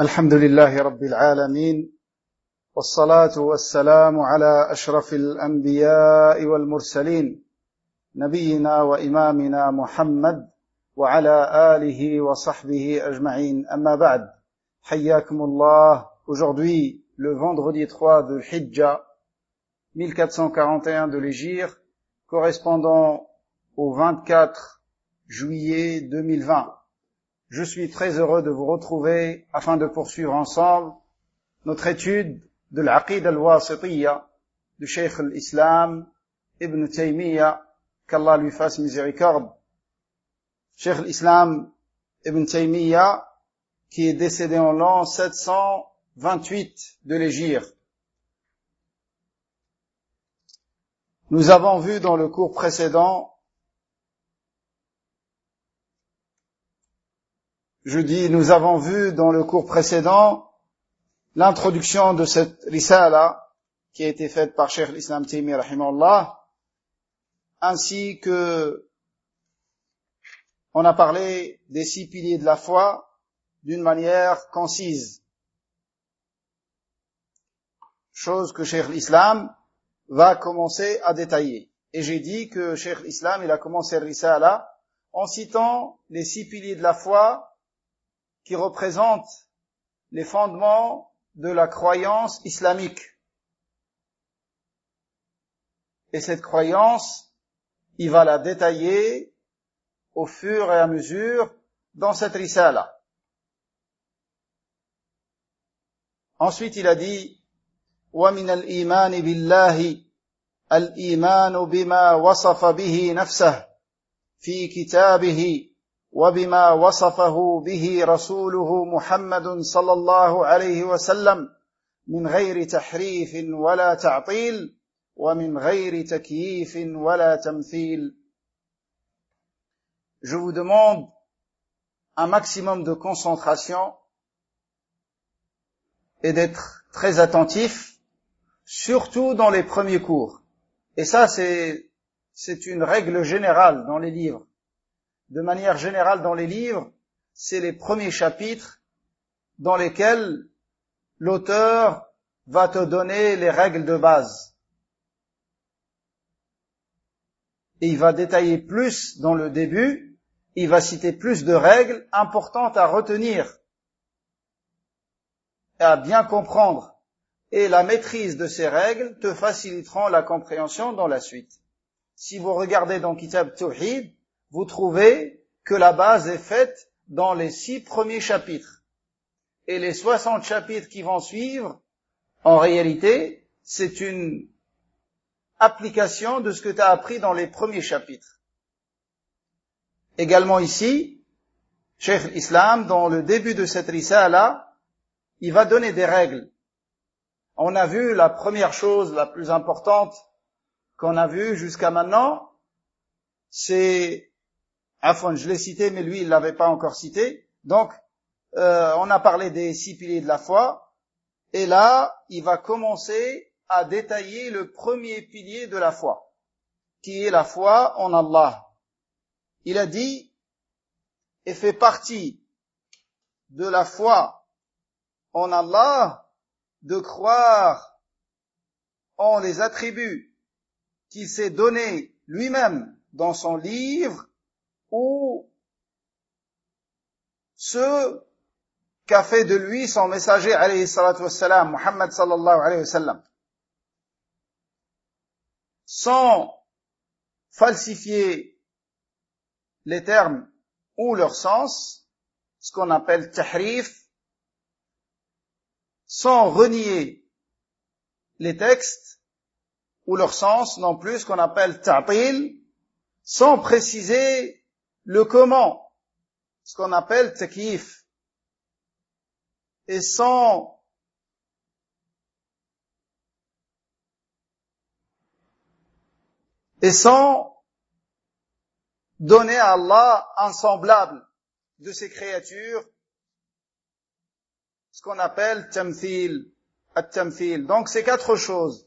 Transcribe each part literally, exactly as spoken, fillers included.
الحمد لله رب العالمين والصلاة والسلام على أشرف الأنبياء والمرسلين نبينا وإمامنا محمد وعلى آله وصحبه أجمعين أما بعد حياكم الله. Aujourd'hui, le vendredi trois de Hijja mille quatre cent quarante et un de l'Hégire, correspondant au vingt-quatre juillet deux mille vingt. Je suis très heureux de vous retrouver afin de poursuivre ensemble notre étude de l'Aqid al-Wasitiyya du Cheikh al-Islam Ibn Taymiyyah, qu'Allah lui fasse miséricorde. Cheikh al-Islam Ibn Taymiyyah, qui est décédé en l'an sept cent vingt-huit de l'Hégire. Nous avons vu dans le cours précédent, je dis, nous avons vu dans le cours précédent l'introduction de cette risala qui a été faite par Cheikh al-Islam Taymiyyah rahimahullah, ainsi que on a parlé des six piliers de la foi d'une manière concise, chose que Cheikh al-Islam va commencer à détailler. Et j'ai dit que Cheikh al-Islam, il a commencé le risala en citant les six piliers de la foi qui représentent les fondements de la croyance islamique. Et cette croyance, il va la détailler au fur et à mesure dans cette risala. Ensuite, il a dit وَمِنَ الْإِيمَانِ بِاللَّهِ الْإِيمَانُ بِمَا وَصَفَ بِهِ نَفْسَهُ فِي كِتَابِهِ وبما وصفه به رسوله محمد صلى الله عليه وسلم من غير تحريف ولا تعطيل ومن غير تكييف ولا تمثيل. Je vous demande un maximum de concentration et d'être très attentif, surtout dans les premiers cours. Et ça, c'est, c'est une règle générale dans les livres. De manière générale dans les livres, c'est les premiers chapitres dans lesquels l'auteur va te donner les règles de base. Et il va détailler plus dans le début, il va citer plus de règles importantes à retenir et à bien comprendre. Et la maîtrise de ces règles te faciliteront la compréhension dans la suite. Si vous regardez dans Kitab Tawhid, vous trouvez que la base est faite dans les six premiers chapitres. Et les soixante chapitres qui vont suivre, en réalité, c'est une application de ce que tu as appris dans les premiers chapitres. Également ici, Cheikh al-Islam, dans le début de cette risala, il va donner des règles. On a vu la première chose, la plus importante qu'on a vue jusqu'à maintenant, c'est Afon, je l'ai cité, mais lui, il l'avait pas encore cité. Donc, euh, on a parlé des six piliers de la foi. Et là, il va commencer à détailler le premier pilier de la foi, qui est la foi en Allah. Il a dit, et fait partie de la foi en Allah, de croire en les attributs qu'il s'est donné lui-même dans son livre, ou ce qu'a fait de lui son messager alayhi salatu wassalam, Muhammad sallallahu alayhi wa sallam, sans falsifier les termes ou leur sens, ce qu'on appelle tahrif, sans renier les textes ou leur sens non plus, ce qu'on appelle ta'til, sans préciser le comment, ce qu'on appelle takyif, et sans et sans donner à Allah un semblable de ses créatures, ce qu'on appelle tamthil, at-tamthil. Donc ces quatre choses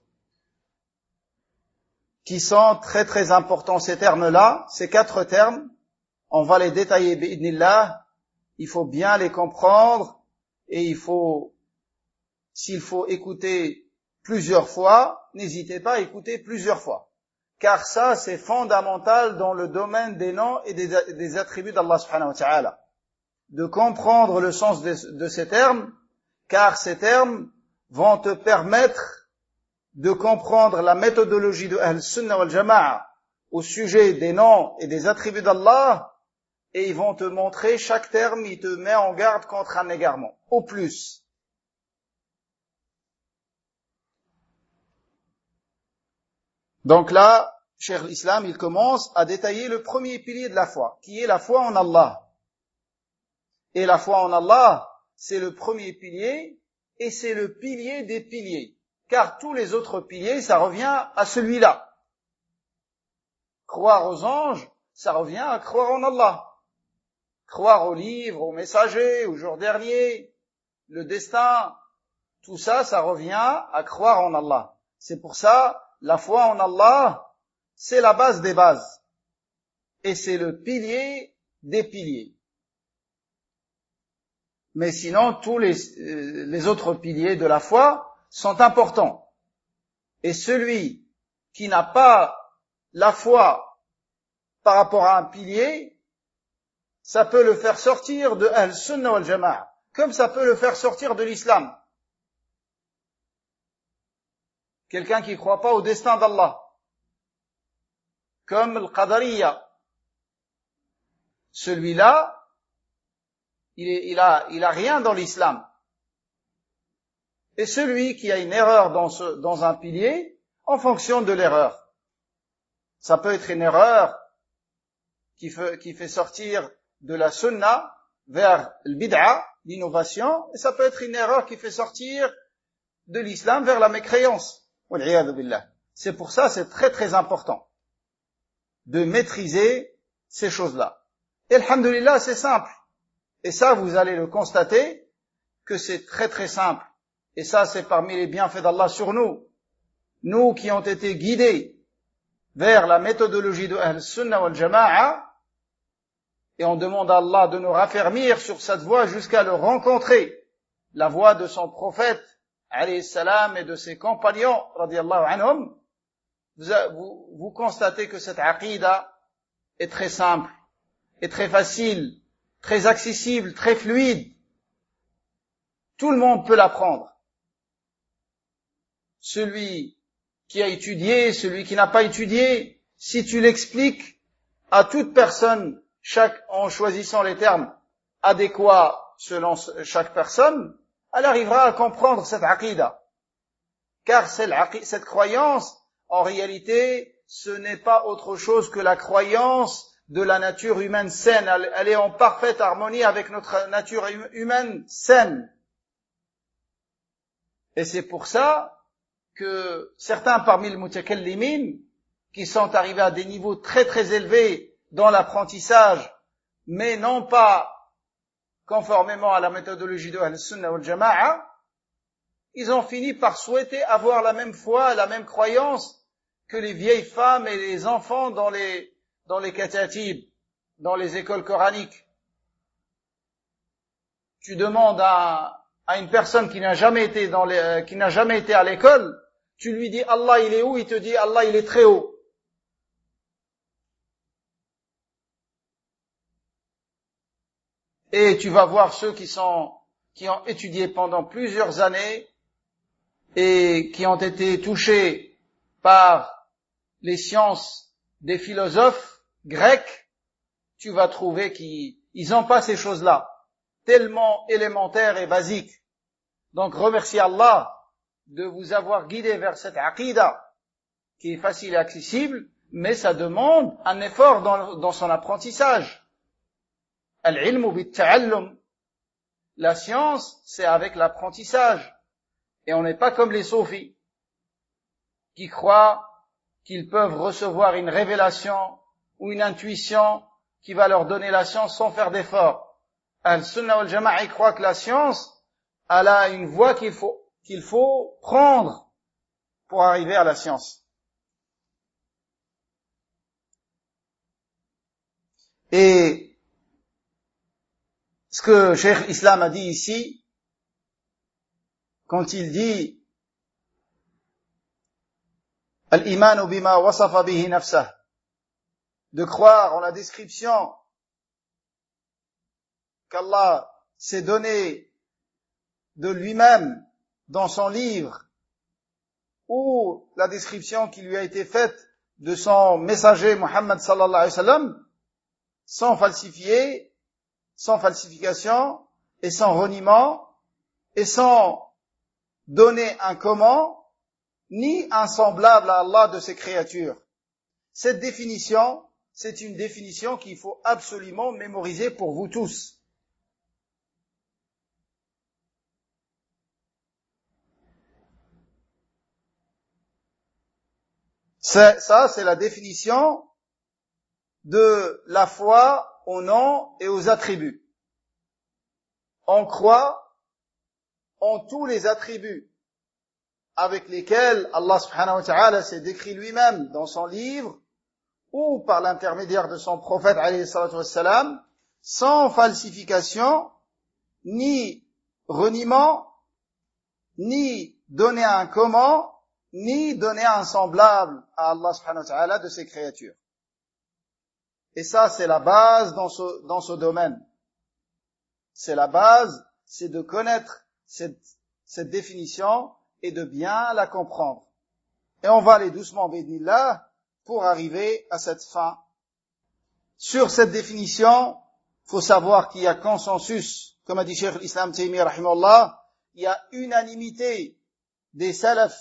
qui sont très très importants, ces termes-là, ces quatre termes, on va les détailler bi'idnillah, il faut bien les comprendre et il faut, s'il faut écouter plusieurs fois, n'hésitez pas à écouter plusieurs fois. Car ça, c'est fondamental dans le domaine des noms et des, des attributs d'Allah subhanahu wa ta'ala. De comprendre le sens de, de ces termes, car ces termes vont te permettre de comprendre la méthodologie de Ahl-Sunnah wal Jama'a au sujet des noms et des attributs d'Allah, et ils vont te montrer, chaque terme, il te met en garde contre un égarement, au plus. Donc là, Cheikh l'Islam, il commence à détailler le premier pilier de la foi, qui est la foi en Allah. Et la foi en Allah, c'est le premier pilier, et c'est le pilier des piliers. Car tous les autres piliers, ça revient à celui-là. Croire aux anges, ça revient à croire en Allah. Croire aux livres, aux messagers, au jour dernier, le destin, tout ça, ça revient à croire en Allah. C'est pour ça, la foi en Allah, c'est la base des bases. Et c'est le pilier des piliers. Mais sinon, tous les, euh, les autres piliers de la foi sont importants. Et celui qui n'a pas la foi par rapport à un pilier, ça peut le faire sortir de Ahl-Sunnah wal Jama'a, comme ça peut le faire sortir de l'islam. Quelqu'un qui ne croit pas au destin d'Allah, comme le Qadariya. Celui-là, il, est, il, a, il a rien dans l'islam. Et celui qui a une erreur dans, ce, dans un pilier, en fonction de l'erreur. Ça peut être une erreur qui fait, qui fait sortir de la sunna vers le bid'a, l'innovation, et ça peut être une erreur qui fait sortir de l'islam vers la mécréance. C'est pour ça, c'est très très important de maîtriser ces choses-là. Et alhamdulillah, c'est simple. Et ça, vous allez le constater, que c'est très très simple. Et ça, c'est parmi les bienfaits d'Allah sur nous. Nous qui ont été guidés vers la méthodologie de Ahl-Sunnah wal Jama'a, et on demande à Allah de nous raffermir sur cette voie jusqu'à le rencontrer, la voie de son prophète, alayhi salam, et de ses compagnons, radiyallahu anhum. Vous, vous, vous constatez que cette aqida est très simple, est très facile, très accessible, très fluide. Tout le monde peut l'apprendre. Celui qui a étudié, celui qui n'a pas étudié, si tu l'expliques à toute personne, chaque, en choisissant les termes adéquats selon chaque personne, elle arrivera à comprendre cette aqida. Car cette croyance, en réalité, ce n'est pas autre chose que la croyance de la nature humaine saine. Elle, elle est en parfaite harmonie avec notre nature humaine saine. Et c'est pour ça que certains parmi les mutakallimin, qui sont arrivés à des niveaux très très élevés dans l'apprentissage, mais non pas conformément à la méthodologie de Ahl-Sunnah wal Jama'a, ils ont fini par souhaiter avoir la même foi, la même croyance que les vieilles femmes et les enfants dans les, dans les katatib, dans les écoles coraniques. Tu demandes à, à une personne qui n'a jamais été dans les, qui n'a jamais été à l'école, tu lui dis Allah il est où? Il te dit Allah il est très haut. Et tu vas voir ceux qui sont, qui ont étudié pendant plusieurs années et qui ont été touchés par les sciences des philosophes grecs, tu vas trouver qu'ils n'ont pas ces choses-là, tellement élémentaires et basiques. Donc remerciez Allah de vous avoir guidé vers cette aqida qui est facile et accessible, mais ça demande un effort dans, dans son apprentissage. Al-ilmu bit-ta'allum. La science, c'est avec l'apprentissage. Et on n'est pas comme les soufis, qui croient qu'ils peuvent recevoir une révélation ou une intuition qui va leur donner la science sans faire d'effort. Al-Sunnah wal Jama'a croit que la science, elle a une voie qu'il faut, qu'il faut prendre pour arriver à la science. Et ce que Cheikh Islam a dit ici, quand il dit al-imanu bima wasafa bihi nafsah, de croire en la description qu'Allah s'est donné de lui-même dans son livre, ou la description qui lui a été faite de son messager Muhammad sallallahu alayhi wa sallam, sans falsifier, sans falsification et sans reniement et sans donner un comment ni un semblable à Allah de ses créatures. Cette définition, c'est une définition qu'il faut absolument mémoriser pour vous tous. C'est, ça, c'est la définition de la foi aux noms et aux attributs. On croit en tous les attributs avec lesquels Allah subhanahu wa ta'ala s'est décrit lui-même dans son livre ou par l'intermédiaire de son prophète alayhi salatu wassalam, sans falsification, ni reniement, ni donner un comment, ni donner un semblable à Allah subhanahu wa ta'ala de ses créatures. Et ça, c'est la base dans ce, dans ce domaine. C'est la base, c'est de connaître cette, cette définition et de bien la comprendre. Et on va aller doucement, bi'idhnillah, pour arriver à cette fin. Sur cette définition, il faut savoir qu'il y a consensus, comme a dit Cheikh l'Islam Taymiyyah rahimahullah, il y a unanimité des salafs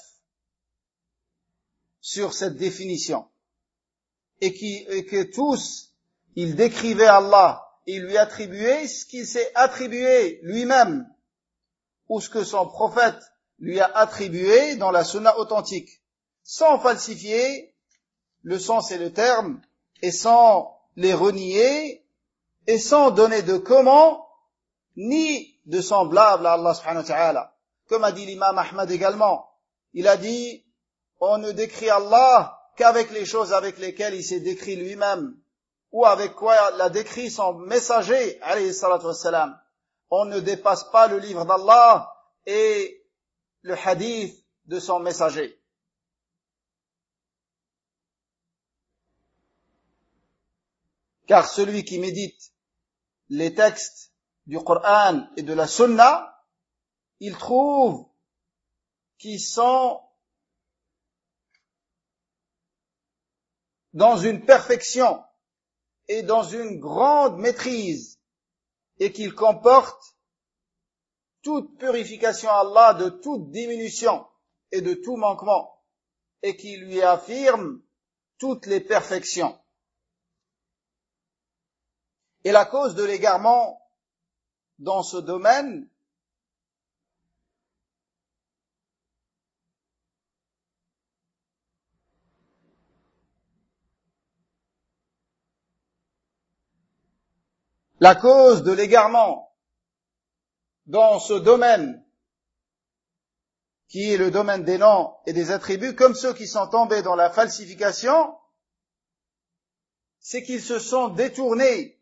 sur cette définition. Et, qui, et que tous, ils décrivaient Allah et lui attribuaient ce qu'il s'est attribué lui-même, ou ce que son prophète lui a attribué dans la sunna authentique, sans falsifier le sens et le terme, et sans les renier, et sans donner de comment, ni de semblable à Allah subhanahu wa ta'ala. Comme a dit l'imam Ahmad également, il a dit, on ne décrit Allah qu'avec les choses avec lesquelles il s'est décrit lui-même, ou avec quoi l'a décrit son messager, alayhi salatu wassalam. On ne dépasse pas le livre d'Allah et le hadith de son messager. Car celui qui médite les textes du Coran et de la Sunna, il trouve qu'ils sont dans une perfection et dans une grande maîtrise, et qu'il comporte toute purification à Allah de toute diminution et de tout manquement, et qui lui affirme toutes les perfections. Et la cause de l'égarement dans ce domaine, la cause de l'égarement dans ce domaine, qui est le domaine des noms et des attributs, comme ceux qui sont tombés dans la falsification, c'est qu'ils se sont détournés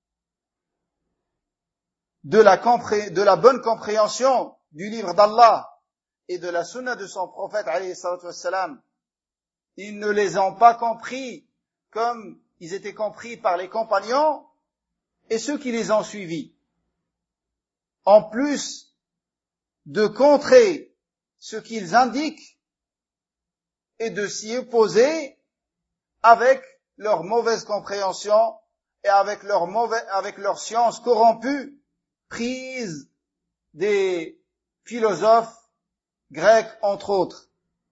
de la, compré- de la bonne compréhension du livre d'Allah et de la sunna de son prophète alayhi salatu wassalam. Ils ne les ont pas compris comme ils étaient compris par les compagnons et ceux qui les ont suivis. En plus de contrer ce qu'ils indiquent et de s'y opposer avec leur mauvaise compréhension et avec leur mauvais, avec leur science corrompue, prise des philosophes grecs, entre autres.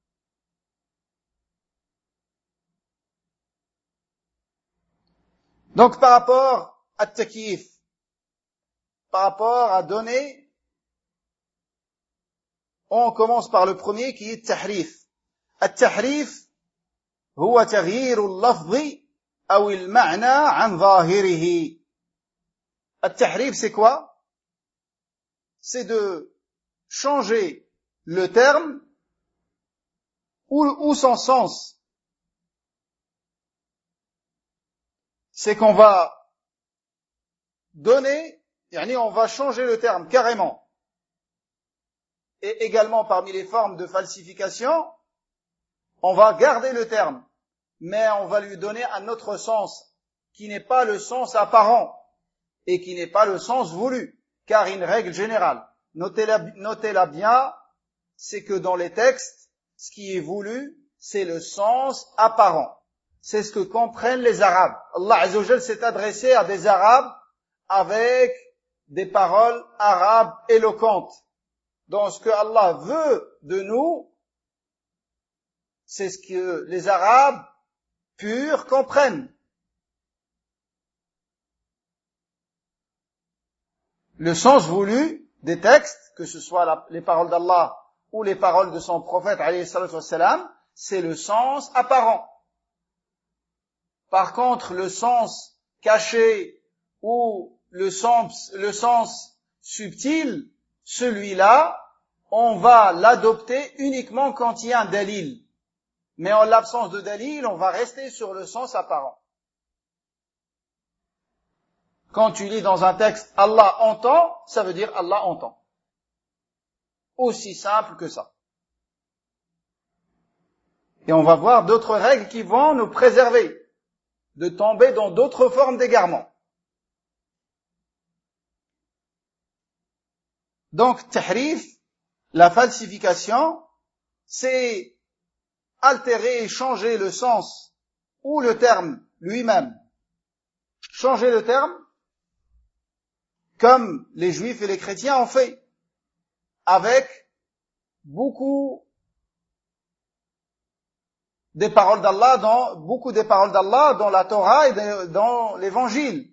Donc, par rapport à at-takyif, par rapport à donner, on commence par le premier qui est tahrif. At-tahrif huwa taghyiru al-lafzi aw al-ma'na 'an zahirihi. At-tahrif, c'est quoi? C'est de changer le terme ou, ou son sens. C'est qu'on va donner, yani on va changer le terme carrément. Et également parmi les formes de falsification, on va garder le terme, mais on va lui donner un autre sens, qui n'est pas le sens apparent, et qui n'est pas le sens voulu. Car une règle générale, notez-la, notez-la bien, c'est que dans les textes, ce qui est voulu, c'est le sens apparent. C'est ce que comprennent les Arabes. Allah Azza wa Jal s'est adressé à des Arabes avec des paroles arabes éloquentes. Donc ce que Allah veut de nous, c'est ce que les Arabes purs comprennent. Le sens voulu des textes, que ce soit la, les paroles d'Allah ou les paroles de son prophète, alayhi salatu wassalam, c'est le sens apparent. Par contre, le sens caché ou le sens, le sens subtil, celui-là, on va l'adopter uniquement quand il y a un dalil. Mais en l'absence de dalil, on va rester sur le sens apparent. Quand tu lis dans un texte « Allah entend », ça veut dire « Allah entend ». Aussi simple que ça. Et on va voir d'autres règles qui vont nous préserver de tomber dans d'autres formes d'égarement. Donc, tahrif, la falsification, c'est altérer et changer le sens ou le terme lui-même. Changer le terme, comme les juifs et les chrétiens ont fait, avec beaucoup des paroles d'Allah, dans, beaucoup des paroles d'Allah dans la Torah et dans l'évangile.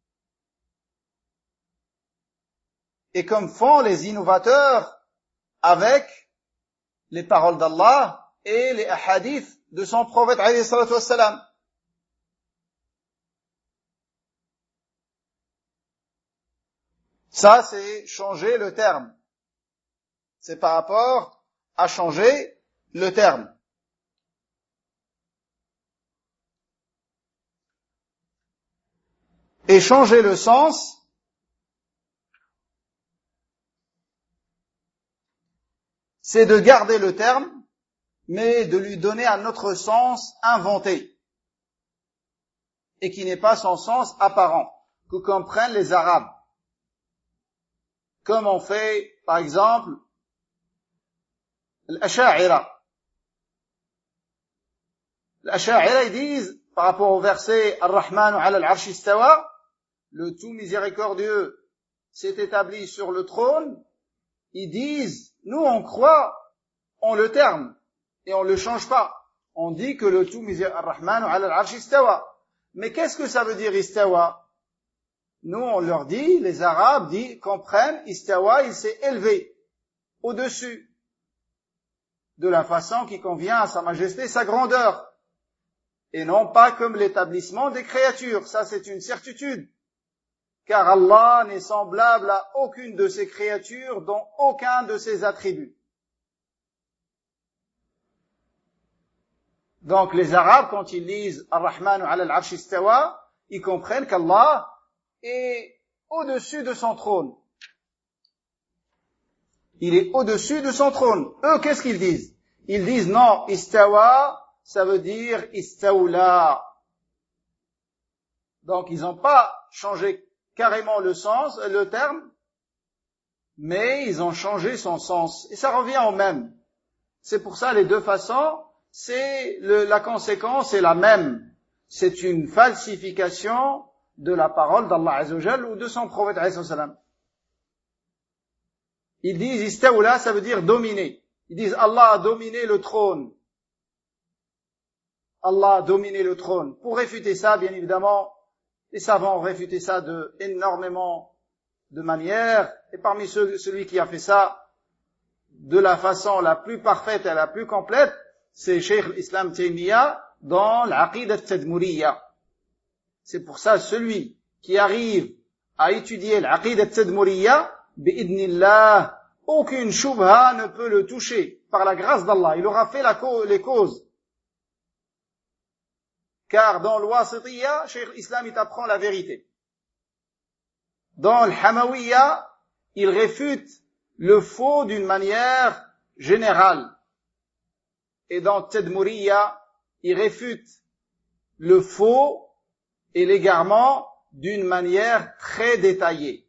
Et comme font les innovateurs avec les paroles d'Allah et les hadiths de son prophète alayhi salatu wassalam. Ça, c'est changer le terme. C'est par rapport à changer le terme. Et changer le sens, c'est de garder le terme, mais de lui donner un autre sens inventé, et qui n'est pas son sens apparent, que comprennent les Arabes. Comme on fait, par exemple, l'Asha'ira. L'Asha'ira, ils disent, par rapport au verset « Ar-Rahmanu ala al-Arsh istawa », le tout miséricordieux s'est établi sur le trône, ils disent, nous on croit en le terme, et on le change pas. On dit que le tout miséricordieux, Ar-Rahmanu ala al-Arsh istawa. Mais qu'est-ce que ça veut dire istawa? Nous, on leur dit, les Arabes disent, comprennent, istawa, il s'est élevé au-dessus de la façon qui convient à sa majesté, sa grandeur, et non pas comme l'établissement des créatures. Ça, c'est une certitude, car Allah n'est semblable à aucune de ses créatures, dont aucun de ses attributs. Donc, les Arabes, quand ils lisent Ar-Rahmanu ala al-Arsh istawa, ils comprennent qu'Allah est au-dessus de son trône. Il est au-dessus de son trône. Eux, qu'est-ce qu'ils disent? Ils disent non, istawa, ça veut dire istawla. Donc, ils n'ont pas changé carrément le sens, le terme, mais ils ont changé son sens. Et ça revient au même. C'est pour ça, les deux façons, c'est le, la conséquence est la même. C'est une falsification de la parole d'Allah Azza wa Jal ou de son prophète alayhi salam. Ils disent istawla, ça veut dire dominer. Ils disent Allah a dominé le trône. Allah a dominé le trône. Pour réfuter ça, bien évidemment, les savants ont réfuté ça de énormément de manières. Et parmi ceux, celui qui a fait ça de la façon la plus parfaite et la plus complète, c'est Cheikh l'Islam Taymiyyah dans l'Aqidah Tadmuriyya. C'est pour ça, celui qui arrive à étudier l'Aqidah Tadmuriyya, bi'idnillah, aucune shubha ne peut le toucher par la grâce d'Allah. Il aura fait la cause, les causes. Car dans l'Wasitiyya, Cheikh l'Islam, il t'apprend la vérité. Dans l'Hamawiyya, il réfute le faux d'une manière générale. Et dans Tadmuriyya, il réfute le faux et l'égarement d'une manière très détaillée.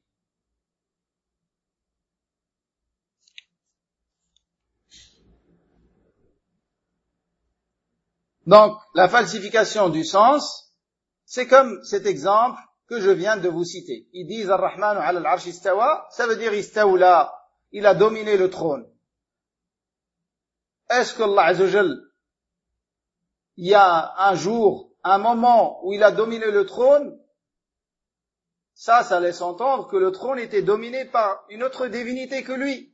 Donc, la falsification du sens, c'est comme cet exemple que je viens de vous citer. Ils disent Ar-Rahmanu ala al-Arsh istawa, ça veut dire istawla, il a dominé le trône. Est-ce que Allah Azza wa Jal, il y a un jour, un moment où il a dominé le trône? Ça, ça laisse entendre que le trône était dominé par une autre divinité que lui,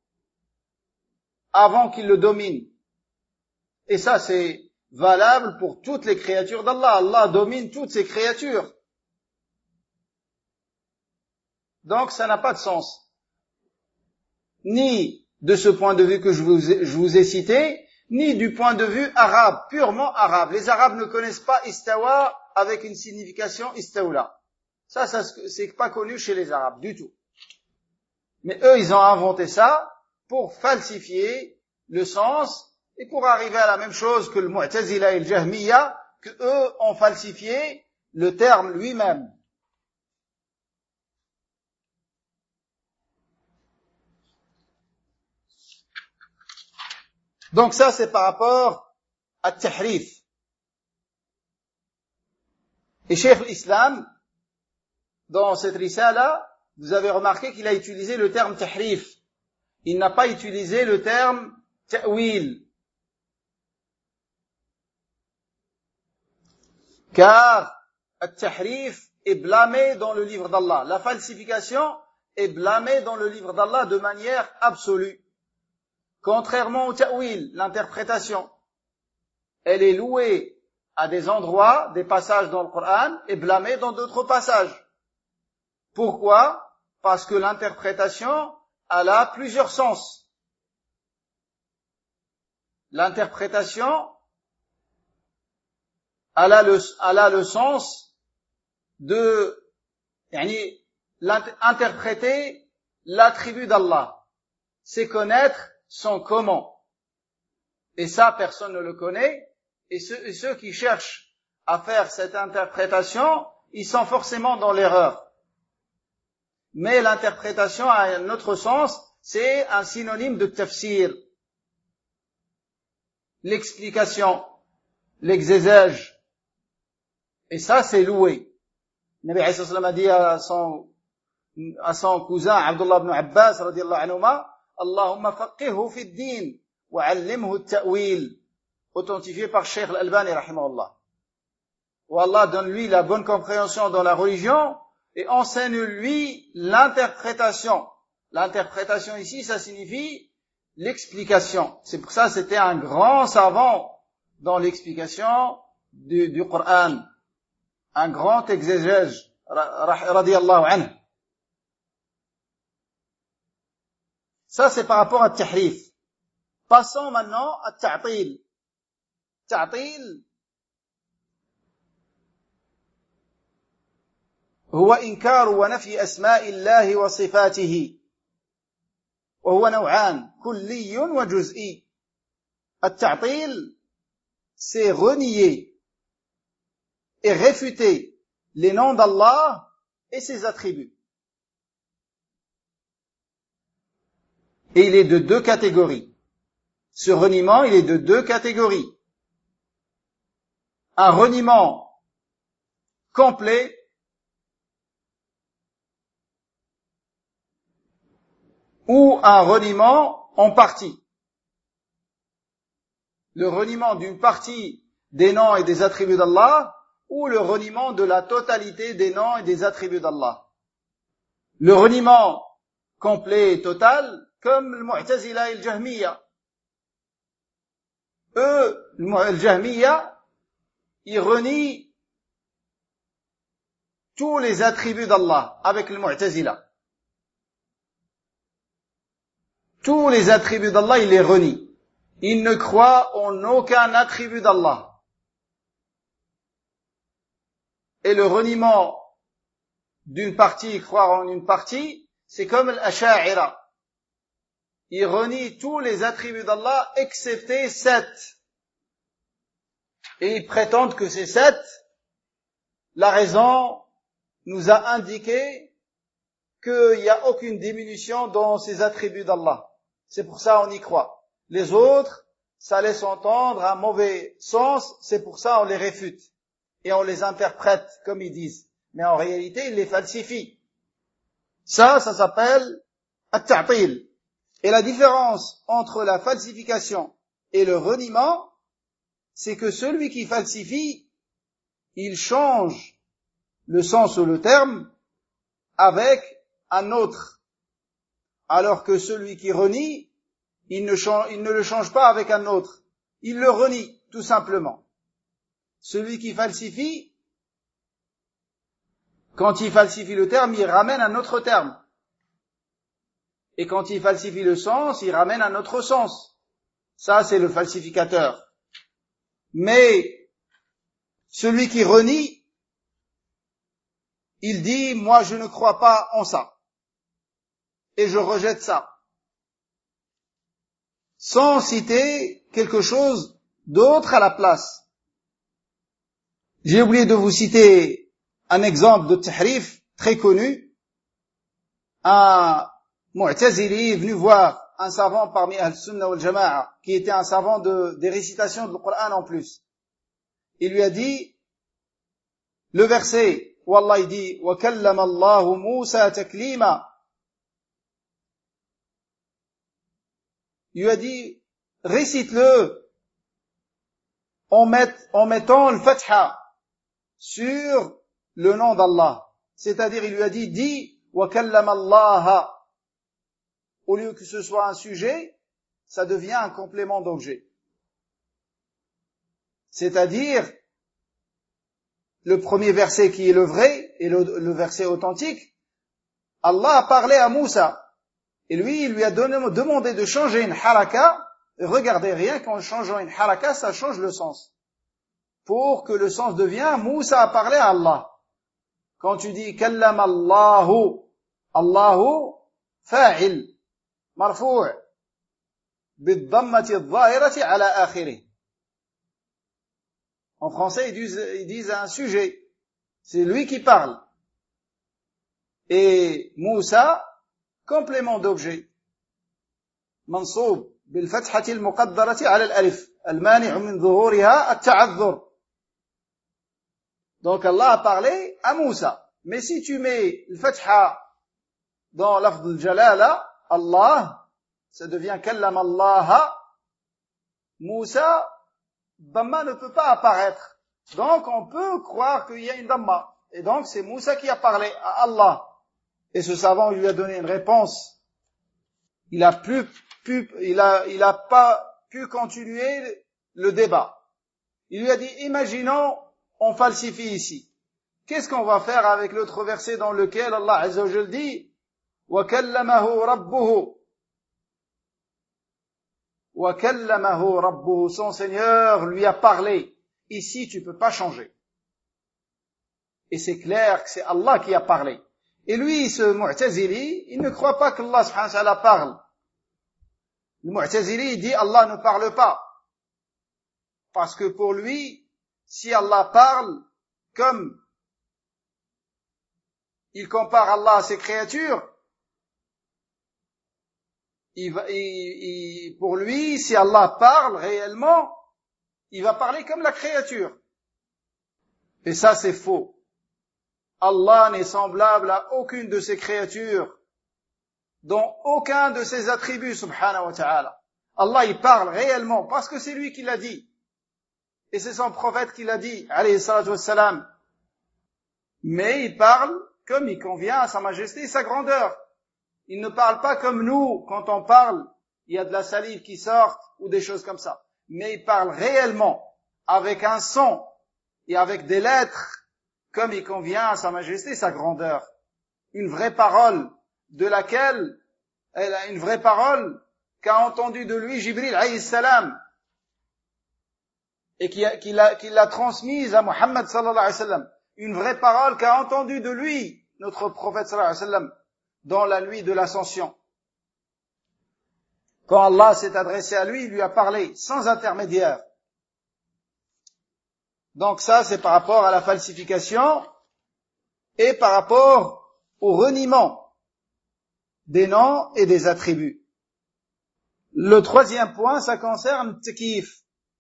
avant qu'il le domine. Et ça, c'est valable pour toutes les créatures d'Allah. Allah domine toutes ses créatures. Donc, ça n'a pas de sens. Ni de ce point de vue que je vous ai, je vous ai cité, ni du point de vue arabe, purement arabe. Les Arabes ne connaissent pas istawa avec une signification istawla. Ça, ça c'est pas connu chez les Arabes du tout. Mais eux, ils ont inventé ça pour falsifier le sens et pour arriver à la même chose que le Mu'tazila et le Jahmiya, que eux ont falsifié le terme lui-même. Donc ça, c'est par rapport à Tahrif. Et Cheikh l'Islam, dans cette risala, vous avez remarqué qu'il a utilisé le terme Tahrif. Il n'a pas utilisé le terme Ta'wil. Car le Tahrif est blâmé dans le livre d'Allah. La falsification est blâmée dans le livre d'Allah de manière absolue. Contrairement au ta'wil, l'interprétation, elle est louée à des endroits, des passages dans le Coran, et blâmée dans d'autres passages. Pourquoi? Parce que l'interprétation, elle a plusieurs sens. L'interprétation, elle a le, elle a le sens de, yani, interpréter l'attribut d'Allah. C'est connaître son comment. Et ça, personne ne le connaît. Et ceux, et ceux qui cherchent à faire cette interprétation, ils sont forcément dans l'erreur. Mais l'interprétation a un autre sens, c'est un synonyme de tafsir. L'explication, l'exégèse. Et ça, c'est loué. Nabi Isa sallam a dit à son, à son cousin, Abdullah ibn Abbas, radiyallahu anhuma, Allahumma faqihhu fi ad-din wa 'allimhu at-ta'wil, authentifié par Cheikh Al-Albani rahimahullah. Ou Allah donne-lui la bonne compréhension dans la religion et enseigne-lui l'interprétation. L'interprétation ici, ça signifie l'explication. C'est pour ça que c'était un grand savant dans l'explication du, du Coran. Un grand exégèse, radiyallahu anhu. Ça, c'est par rapport à Tahrif. Passons maintenant à Ta'til. Ta'til, هو إنكار ونفي أسماء الله وصفاته وهو نوعان كلي وجزئي. التعطيل, c'est renier et réfuter les noms d'Allah et ses attributs. Et il est de deux catégories. Ce reniement, il est de deux catégories. Un reniement complet ou un reniement en partie. Le reniement d'une partie des noms et des attributs d'Allah ou le reniement de la totalité des noms et des attributs d'Allah. Le reniement complet et total, comme le Mu'tazila et le Jahmiya. Eux, le Jahmiya, ils renient tous les attributs d'Allah avec le Mu'tazila. Tous les attributs d'Allah, ils les renient. Ils ne croient en aucun attribut d'Allah. Et le reniement d'une partie, croire en une partie, c'est comme l'Asha'ira. il renie tous les attributs d'Allah excepté sept. Et ils prétendent que ces sept, la raison nous a indiqué qu'il n'y a aucune diminution dans ces attributs d'Allah. C'est pour ça on y croit. Les autres, ça laisse entendre un mauvais sens, c'est pour ça on les réfute. Et on les interprète comme ils disent. Mais en réalité, ils les falsifient. Ça, ça s'appelle at-ta'til. Et la différence entre la falsification et le reniement, c'est que celui qui falsifie, il change le sens ou le terme avec un autre. Alors que celui qui renie, il ne, change, il ne le change pas avec un autre. Il le renie, tout simplement. Celui qui falsifie, quand il falsifie le terme, il ramène un autre terme. Et quand il falsifie le sens, il ramène un autre sens. Ça, c'est le falsificateur. Mais celui qui renie, il dit, moi je ne crois pas en ça. Et je rejette ça. Sans citer quelque chose d'autre à la place. J'ai oublié de vous citer un exemple de tahrif très connu. Un Mu'tazili est venu voir un savant parmi Al-Sunnah wal-Jama'a, qui était un savant de, des récitations du Coran en plus. Il lui a dit, le verset où Allah il dit, وَكَلَّمَ اللَّهُ مُوسَى تَكْلِيمًا. Il lui a dit, récite-le en, met, en mettant le fatha sur le nom d'Allah. C'est-à-dire, il lui a dit, dis, وَكَلَّمَ اللَّهَ. Au lieu que ce soit un sujet, ça devient un complément d'objet. C'est-à-dire, le premier verset qui est le vrai, et le, le verset authentique, Allah a parlé à Moussa. Et lui, il lui a donné, demandé de changer une haraka. Et regardez, rien qu'en changeant une haraka, ça change le sens. Pour que le sens devienne, Moussa a parlé à Allah. Quand tu dis, kallama Allahu, Allahu, fa'il. مرفوع بالضمة الظاهرة على آخره. En français, ils disent, ils disent un sujet. C'est lui qui parle. Et Moussa, complément d'objet. منصوب بالفتحة المقدرة على الألف المانع من ظهورها التعذر. Donc Allah a parlé à Moussa. Mais si tu mets le fatha dans l'afd al-jalala, Allah, ça devient kallama Allah. Moussa, Dhamma ne peut pas apparaître. Donc on peut croire qu'il y a une Dhamma. Et donc c'est Moussa qui a parlé à Allah. Et ce savant lui a donné une réponse. Il a plus pu, il a, il a pas pu continuer le débat. Il lui a dit, imaginons, on falsifie ici. Qu'est-ce qu'on va faire avec l'autre verset dans lequel Allah Azza wa Jalla dit, وَكَلَّمَهُ رَبُّهُ وَكَلَّمَهُ رَبُّهُ. Son Seigneur lui a parlé. Ici, tu peux pas changer. Et c'est clair que c'est Allah qui a parlé. Et lui, ce Mu'tazili, il ne croit pas qu'Allah subhanahu wa ta'ala parle. Le Mu'tazili, il dit, Allah ne parle pas. Parce que pour lui, si Allah parle, comme il compare Allah à ses créatures, Il va, il, il, pour lui, si Allah parle réellement, il va parler comme la créature. Et ça, c'est faux. Allah n'est semblable à aucune de ses créatures, dont aucun de ses attributs, subhanahu wa ta'ala. Allah, il parle réellement, parce que c'est lui qui l'a dit. Et c'est son prophète qui l'a dit, alayhi salatu wassalam. Mais il parle comme il convient à sa majesté et sa grandeur. Il ne parle pas comme nous, quand on parle, il y a de la salive qui sort, ou des choses comme ça. Mais il parle réellement, avec un son, et avec des lettres, comme il convient à sa majesté et sa grandeur. Une vraie parole, de laquelle, elle a une vraie parole, qu'a entendu de lui Jibril alayhi salam, et qu'il a, qu'il a, qu'il l'a transmise à Muhammad sallallahu alayhi wa sallam. Une vraie parole qu'a entendu de lui, notre prophète sallallahu alayhi wa sallam, dans la nuit de l'ascension. Quand Allah s'est adressé à lui, il lui a parlé sans intermédiaire. Donc ça, c'est par rapport à la falsification et par rapport au reniement des noms et des attributs. Le troisième point, ça concerne Takyif.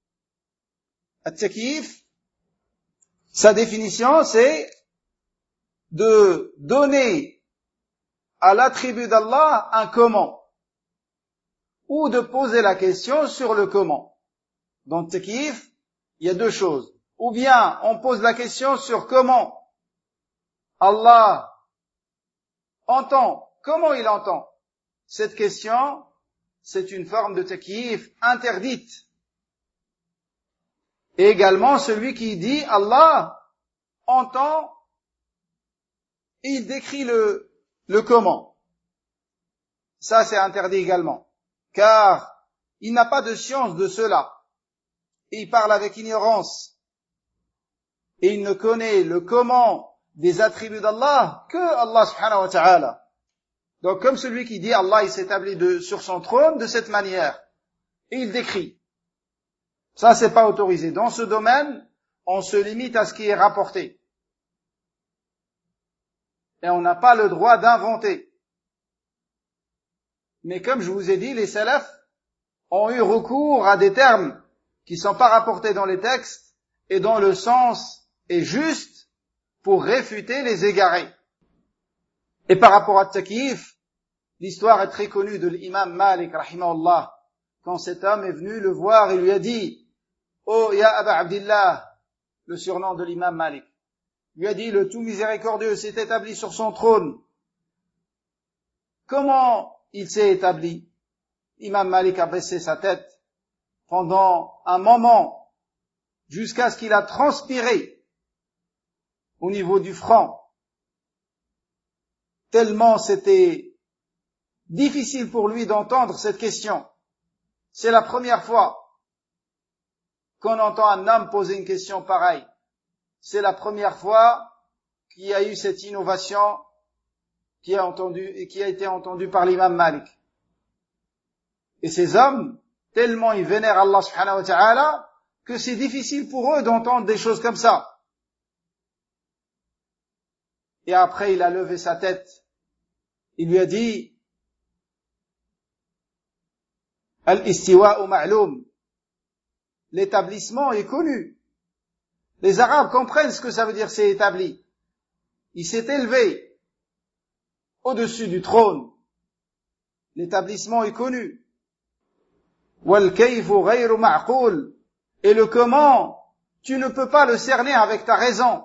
Takyif, sa définition, c'est de donner à l'attribut d'Allah un comment, ou de poser la question sur le comment. Dans Takyif, il y a deux choses. Ou bien on pose la question sur comment Allah entend, comment il entend. Cette question, c'est une forme de takyif interdite. Et également celui qui dit Allah entend et il décrit le, le comment. Ça c'est interdit également. Car il n'a pas de science de cela. Et il parle avec ignorance. Et il ne connaît le comment des attributs d'Allah que Allah subhanahu wa ta'ala. Donc comme celui qui dit Allah il s'établit de, sur son trône de cette manière. Et il décrit. Ça c'est pas autorisé. Dans ce domaine, on se limite à ce qui est rapporté. Et on n'a pas le droit d'inventer. Mais comme je vous ai dit, les salafs ont eu recours à des termes qui ne sont pas rapportés dans les textes et dont le sens est juste pour réfuter les égarés. Et par rapport à Takyif, l'histoire est très connue de l'imam Malik, rahimahullah, quand cet homme est venu le voir et lui a dit, oh, ya Aba Abdillah, le surnom de l'imam Malik, lui a dit, le tout miséricordieux s'est établi sur son trône. Comment il s'est établi? L'imam Malik a baissé sa tête pendant un moment, jusqu'à ce qu'il a transpiré au niveau du front, tellement c'était difficile pour lui d'entendre cette question. C'est la première fois qu'on entend un homme poser une question pareille. C'est la première fois qu'il y a eu cette innovation qui a, entendu, qui a été entendue par l'imam Malik. Et ces hommes, tellement ils vénèrent Allah subhanahu wa ta'ala, que c'est difficile pour eux d'entendre des choses comme ça. Et après, il a levé sa tête. Il lui a dit, Al-istiwa'u ma'loum. L'établissement est connu. Les Arabes comprennent ce que ça veut dire, c'est établi. Il s'est élevé au-dessus du trône. L'établissement est connu. Wal-kayfu ghayru ma'qul. Et le comment, tu ne peux pas le cerner avec ta raison.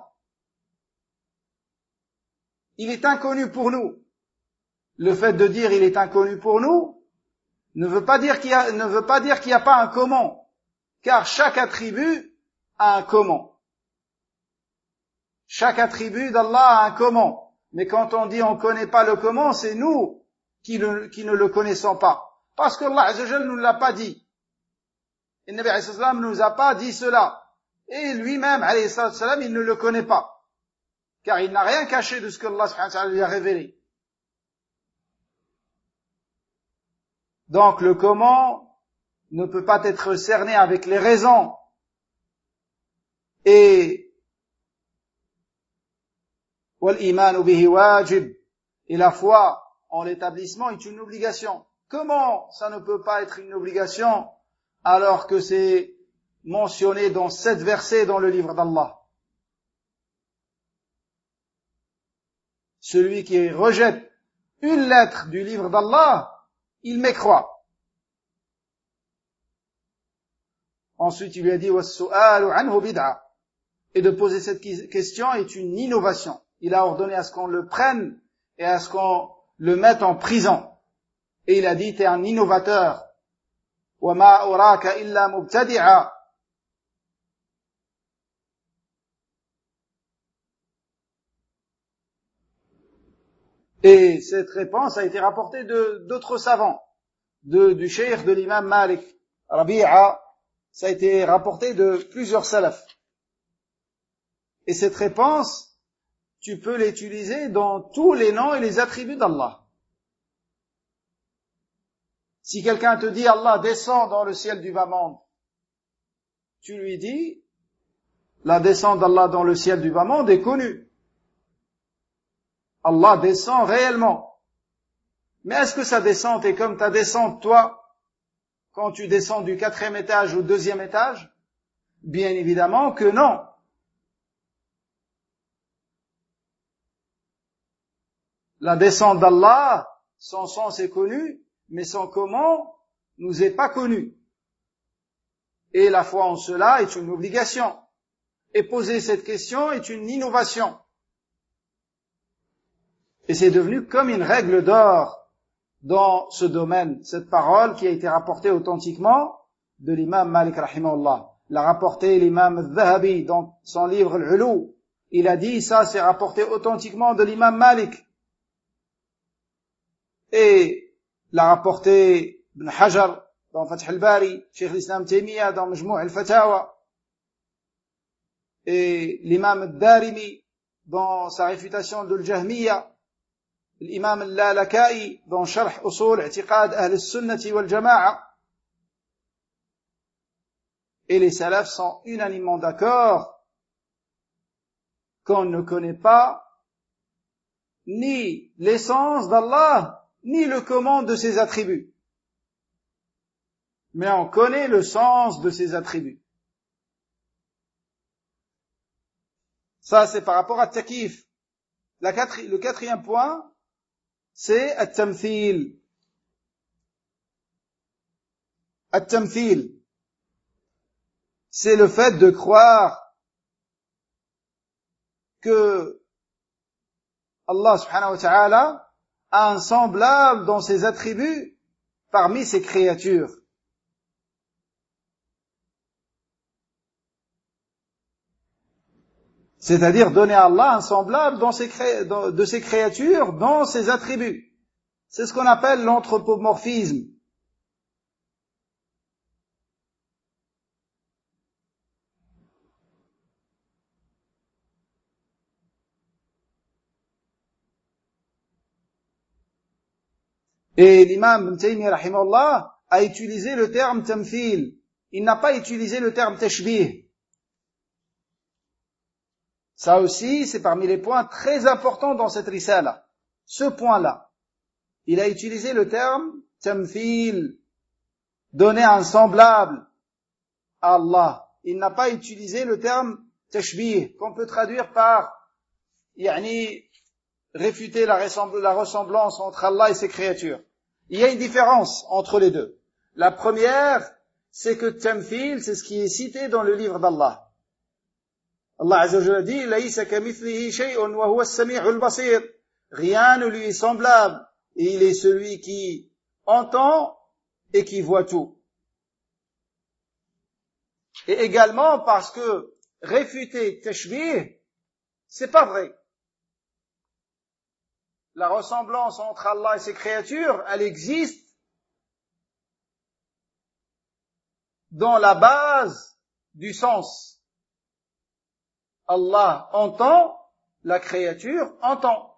Il est inconnu pour nous. Le fait de dire il est inconnu pour nous ne veut pas dire qu'il y a, ne veut pas dire qu'il n'y a pas un comment. Car chaque attribut a un comment. Chaque attribut d'Allah a un comment. Mais quand on dit on ne connaît pas le comment, c'est nous qui, le, qui ne le connaissons pas. Parce que Allah Azza wa Jalla ne nous l'a pas dit. Et le Nabi alayhi salam ne nous a pas dit cela. Et lui-même, alayhi salam, il ne le connaît pas. Car il n'a rien caché de ce que Allah subhanahu wa ta'ala lui a révélé. Donc le comment ne peut pas être cerné avec les raisons. Et wal-imanu bihi wajib. Et la foi en l'établissement est une obligation. Comment ça ne peut pas être une obligation alors que c'est mentionné dans sept versets dans le livre d'Allah? Celui qui rejette une lettre du livre d'Allah, il mécroit. Ensuite, il lui a dit وَالسُّؤَالُ عَنْهُ بِدْعَةٌ. Et de poser cette question est une innovation. Il a ordonné à ce qu'on le prenne et à ce qu'on le mette en prison. Et il a dit, t'es un innovateur. وَمَا أُرَاكَ إِلَّا مُبْتَدِعًا. Et cette réponse a été rapportée de d'autres savants, de, du cheikh de l'imam Malik, Rabi'a, ça a été rapporté de plusieurs salafs. Et cette réponse, tu peux l'utiliser dans tous les noms et les attributs d'Allah. Si quelqu'un te dit Allah descend dans le ciel du bas-monde, tu lui dis, la descente d'Allah dans le ciel du bas-monde est connue. Allah descend réellement. Mais est-ce que sa descente est comme ta descente, toi, quand tu descends du quatrième étage au deuxième étage? Bien évidemment que non. La descente d'Allah, son sens est connu, mais son comment nous est pas connu. Et la foi en cela est une obligation. Et poser cette question est une innovation. Et c'est devenu comme une règle d'or dans ce domaine, cette parole qui a été rapportée authentiquement de l'imam Malik rahimahullah. L'a rapporté l'imam al-Dhahabi dans son livre Al-Ulu. Il a dit, ça c'est rapporté authentiquement de l'imam Malik. Et l'a rapporté Ibn Hajar dans Fath al-Bari, Cheikh l'Islam Taymiyyah dans Majmou' al-Fatawa, et l'imam al-Darimi dans sa réfutation de al-Jahmiyya, l'imam al-Lalaka'i dans Sharh Usul i'tiqad Ahl al-Sunnati wal-Jama'a. Et les salafs sont unanimement d'accord qu'on ne connaît pas ni l'essence d'Allah, ni le comment de ses attributs. Mais on connaît le sens de ses attributs. Ça, c'est par rapport à Takif. La quatri- le quatrième point, c'est At-Tamthil. At-Tamthil, c'est le fait de croire que Allah subhanahu wa ta'ala a un semblable dans ses attributs parmi ses créatures. C'est-à-dire donner à Allah un semblable dans ses cré... dans... de ses créatures dans ses attributs. C'est ce qu'on appelle l'anthropomorphisme. Et l'imam Ibn Taymiyyah rahimahullah a utilisé le terme tamthil. Il n'a pas utilisé le terme tashbih. Ça aussi, c'est parmi les points très importants dans cette risala. Ce point-là. Il a utilisé le terme tamthil, donner un semblable à Allah. Il n'a pas utilisé le terme tashbih, qu'on peut traduire par yani, réfuter la ressemblance entre Allah et ses créatures. Il y a une différence entre les deux. La première, c'est que tamthil, c'est ce qui est cité dans le livre d'Allah. Allah Azza wa Jalla dit, Laysa kamithlihi shay'un wa huwa as-sami'ul basir. Rien ne lui est semblable, et il est celui qui entend et qui voit tout. Et également parce que réfuter tashbih, c'est pas vrai. La ressemblance entre Allah et ses créatures, elle existe dans la base du sens. Allah entend, la créature entend.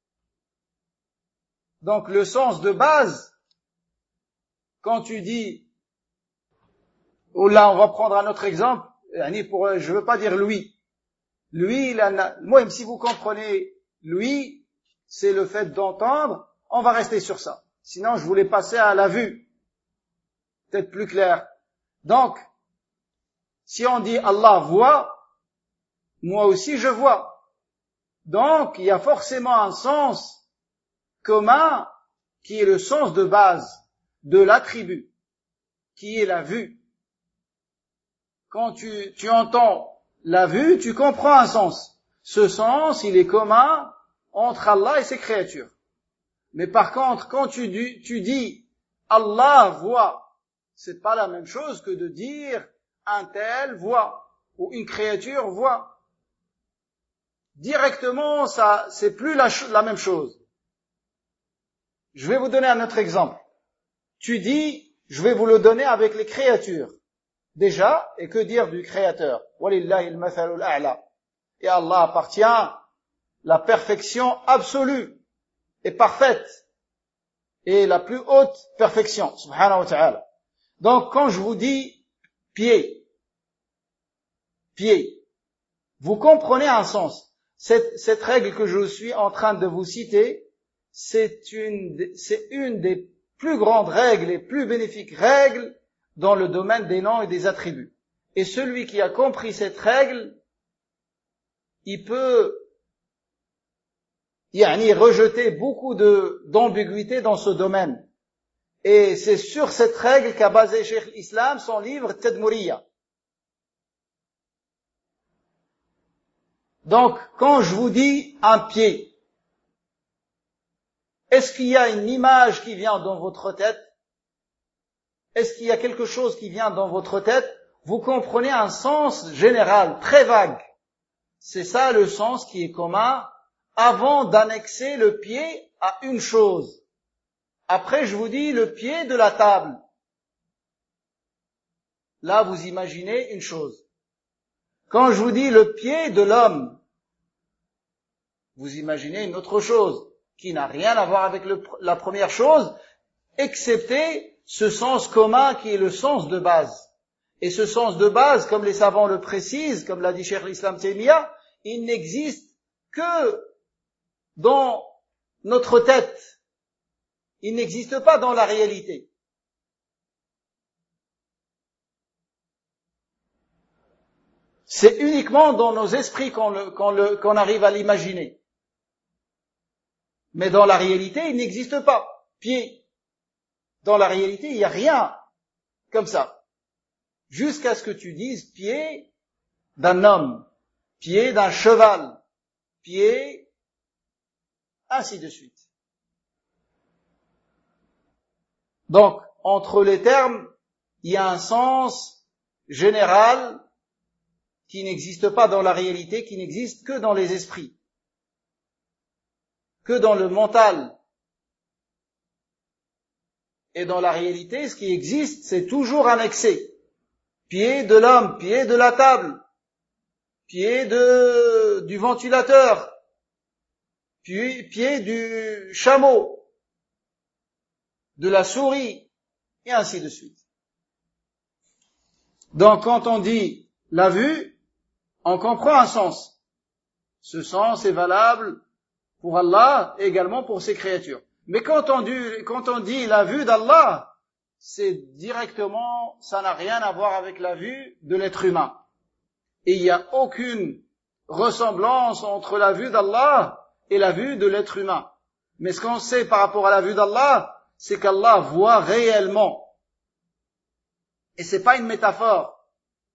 Donc le sens de base, quand tu dis, ou là on va prendre un autre exemple, pour, je ne veux pas dire lui. Lui, il a, moi, même si vous comprenez lui, c'est le fait d'entendre, on va rester sur ça. Sinon, je voulais passer à la vue. Peut-être plus clair. Donc, si on dit Allah voit, moi aussi je vois. Donc, il y a forcément un sens commun qui est le sens de base de l'attribut, qui est la vue. Quand tu, tu entends la vue, tu comprends un sens. Ce sens, il est commun entre Allah et ses créatures. Mais par contre, quand tu, tu dis Allah voit, c'est pas la même chose que de dire un tel voit ou une créature voit. Directement, ça, c'est plus la, la même chose. Je vais vous donner un autre exemple. Tu dis, je vais vous le donner avec les créatures. Déjà, et que dire du créateur? Walillahi al-mathalul a'la. Et Allah appartient la perfection absolue et parfaite. et la plus haute perfection, subhanahu wa ta'ala. Donc, quand je vous dis pied, pied, vous comprenez un sens. Cette, cette règle que je suis en train de vous citer, c'est une, c'est une des plus grandes règles et plus bénéfiques règles dans le domaine des noms et des attributs. Et celui qui a compris cette règle, il peut yani, rejeter beaucoup de, d'ambiguïté dans ce domaine. Et c'est sur cette règle qu'a basé Cheikh l'Islam son livre Tadmuriya. Donc, quand je vous dis un pied, est-ce qu'il y a une image qui vient dans votre tête? Est-ce qu'il y a quelque chose qui vient dans votre tête? Vous comprenez un sens général, très vague. C'est ça le sens qui est commun avant d'annexer le pied à une chose. Après, je vous dis le pied de la table. Là, vous imaginez une chose. Quand je vous dis le pied de l'homme, vous imaginez une autre chose qui n'a rien à voir avec le, la première chose, excepté ce sens commun qui est le sens de base. Et ce sens de base, comme les savants le précisent, comme l'a dit Cheikh l'Islam Taymiyyah, il n'existe que dans notre tête. Il n'existe pas dans la réalité. C'est uniquement dans nos esprits qu'on, le, qu'on, le, qu'on arrive à l'imaginer. Mais dans la réalité, il n'existe pas. Pied. Dans la réalité, il n'y a rien comme ça. Jusqu'à ce que tu dises pied d'un homme, pied d'un cheval, pied, ainsi de suite. Donc, entre les termes, il y a un sens général qui n'existe pas dans la réalité, qui n'existe que dans les esprits, que dans le mental. Et dans la réalité, ce qui existe, c'est toujours annexé. Pied de l'homme, pied de la table, pied de, du ventilateur, pied, pied du chameau, de la souris, et ainsi de suite. Donc quand on dit la vue, on comprend un sens. Ce sens est valable pour Allah et également pour ses créatures. Mais quand on dit, quand on dit la vue d'Allah, c'est directement, ça n'a rien à voir avec la vue de l'être humain. Et il n'y a aucune ressemblance entre la vue d'Allah et la vue de l'être humain. Mais ce qu'on sait par rapport à la vue d'Allah, c'est qu'Allah voit réellement. Et c'est pas une métaphore.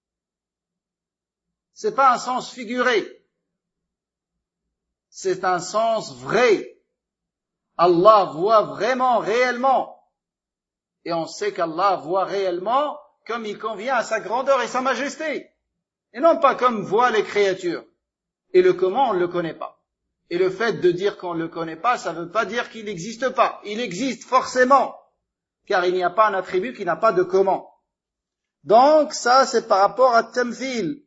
C'est pas un sens figuré. C'est un sens vrai. Allah voit vraiment, réellement. Et on sait qu'Allah voit réellement comme il convient à sa grandeur et sa majesté. Et non pas comme voient les créatures. Et le comment, on ne le connaît pas. Et le fait de dire qu'on ne le connaît pas, ça ne veut pas dire qu'il n'existe pas. Il existe forcément. Car il n'y a pas un attribut qui n'a pas de comment. Donc ça, c'est par rapport à Tamthil.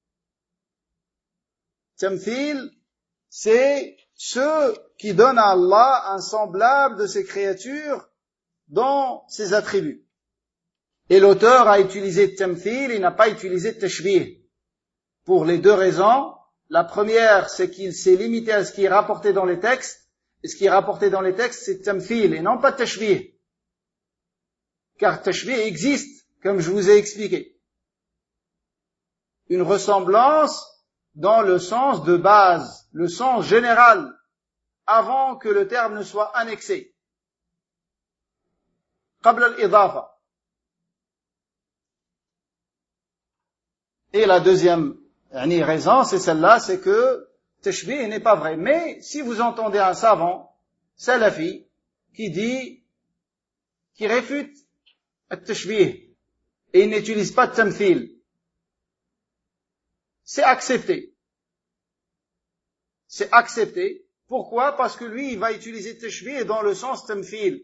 Tamthil, c'est ceux qui donnent à Allah un semblable de ses créatures dans ses attributs. Et l'auteur a utilisé Tamthil, il n'a pas utilisé Tashbih. Pour les deux raisons. La première, c'est qu'il s'est limité à ce qui est rapporté dans les textes. Et ce qui est rapporté dans les textes, c'est Tamthil et non pas Tashbih. Car Tashbih existe, comme je vous ai expliqué. Une ressemblance dans le sens de base, le sens général, avant que le terme ne soit annexé. Qabla al-idafa. Et la deuxième raison, c'est celle-là, c'est que Tashbih n'est pas vrai. Mais si vous entendez un savant, salafi, qui dit, qui réfute Tashbih, et il n'utilise pas de Tamthil, c'est accepté. C'est accepté. Pourquoi? Parce que lui, il va utiliser Tashbih dans le sens Tamthil.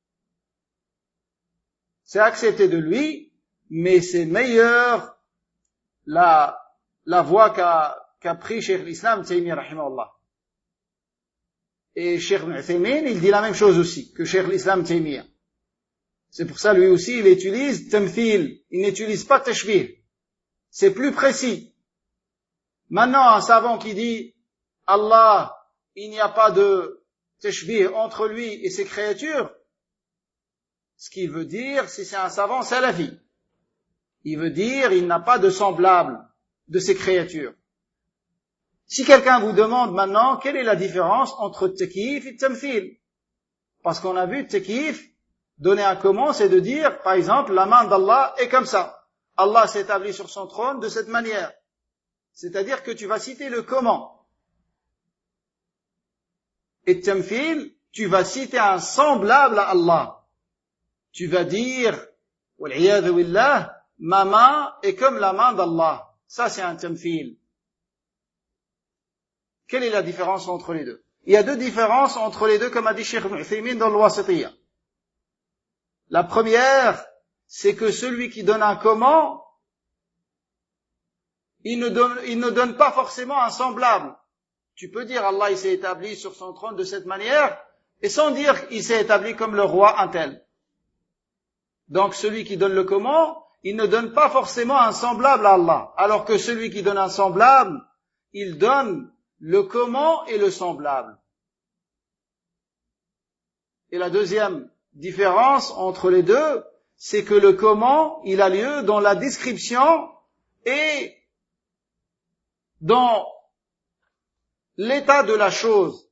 C'est accepté de lui, mais c'est meilleur la, la voie qu'a, qu'a pris Cheikh l'Islam Taymiyyah rahimahullah. Et Cheikh Ibn Uthaymin, il dit la même chose aussi que Cheikh l'Islam Taymiyyah. C'est pour ça, lui aussi, il utilise tamthil. Il n'utilise pas tashbih. C'est plus précis. Maintenant, un savant qui dit, Allah, il n'y a pas de tashbih entre lui et ses créatures, ce qu'il veut dire, si c'est un savant salafi, il veut dire, il n'a pas de semblable de ses créatures. Si quelqu'un vous demande maintenant, quelle est la différence entre takyif et tamthil? Parce qu'on a vu takyif, donner un comment, c'est de dire, par exemple, la main d'Allah est comme ça. Allah s'établit sur son trône de cette manière. C'est-à-dire que tu vas citer le comment. Et tamthil, tu vas citer un semblable à Allah. Tu vas dire, wal'iyadhu billah, ma main est comme la main d'Allah. Ça, c'est un tamthil. Quelle est la différence entre les deux? Il y a deux différences entre les deux, comme a dit Cheikh Ibn Uthaymin dans le Wasitiyya. La première, c'est que celui qui donne un comment, il ne donne, il ne donne pas forcément un semblable. Tu peux dire Allah il s'est établi sur son trône de cette manière, et sans dire il s'est établi comme le roi un tel. Donc celui qui donne le comment, il ne donne pas forcément un semblable à Allah. Alors que celui qui donne un semblable, il donne le comment et le semblable. Et la deuxième différence entre les deux, c'est que le comment, il a lieu dans la description et dans l'état de la chose.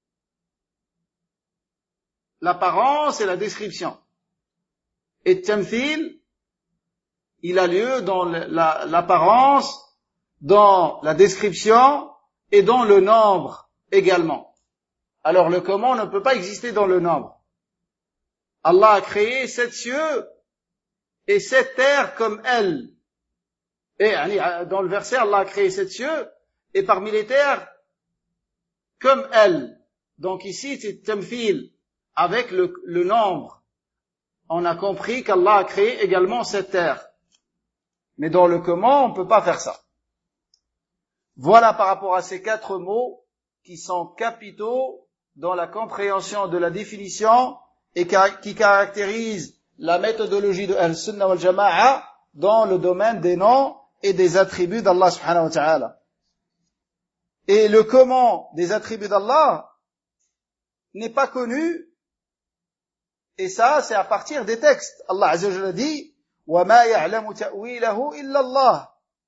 L'apparence et la description. Et tamthil, il a lieu dans la, l'apparence, dans la description et dans le nombre également. Alors le comment ne peut pas exister dans le nombre. Allah a créé sept cieux et sept terres comme elles. Et dans le verset, Allah a créé sept cieux et parmi les terres comme elles. Donc ici, c'est tamthil avec le, le nombre. On a compris qu'Allah a créé également sept terres. Mais dans le comment, on ne peut pas faire ça. Voilà par rapport à ces quatre mots qui sont capitaux dans la compréhension de la définition et qui caractérisent la méthodologie de Al-Sunnah wal Jama'a dans le domaine des noms et des attributs d'Allah subhanahu wa ta'ala. Et le comment des attributs d'Allah n'est pas connu, et ça c'est à partir des textes. Allah Azza wa Jalla dit وَمَا يَعْلَمُ تَأْوِيلَهُ إِلَّا اللَّهُ.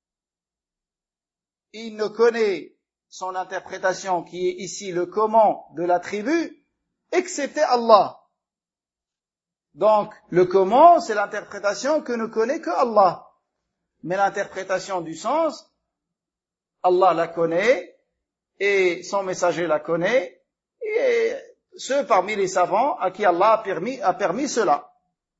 Il ne connaît son interprétation qui est ici le comment de l'attribut excepté Allah. Donc, le comment, c'est l'interprétation que ne connaît que Allah. Mais l'interprétation du sens, Allah la connaît, et son messager la connaît, et ceux parmi les savants à qui Allah a permis, a permis cela.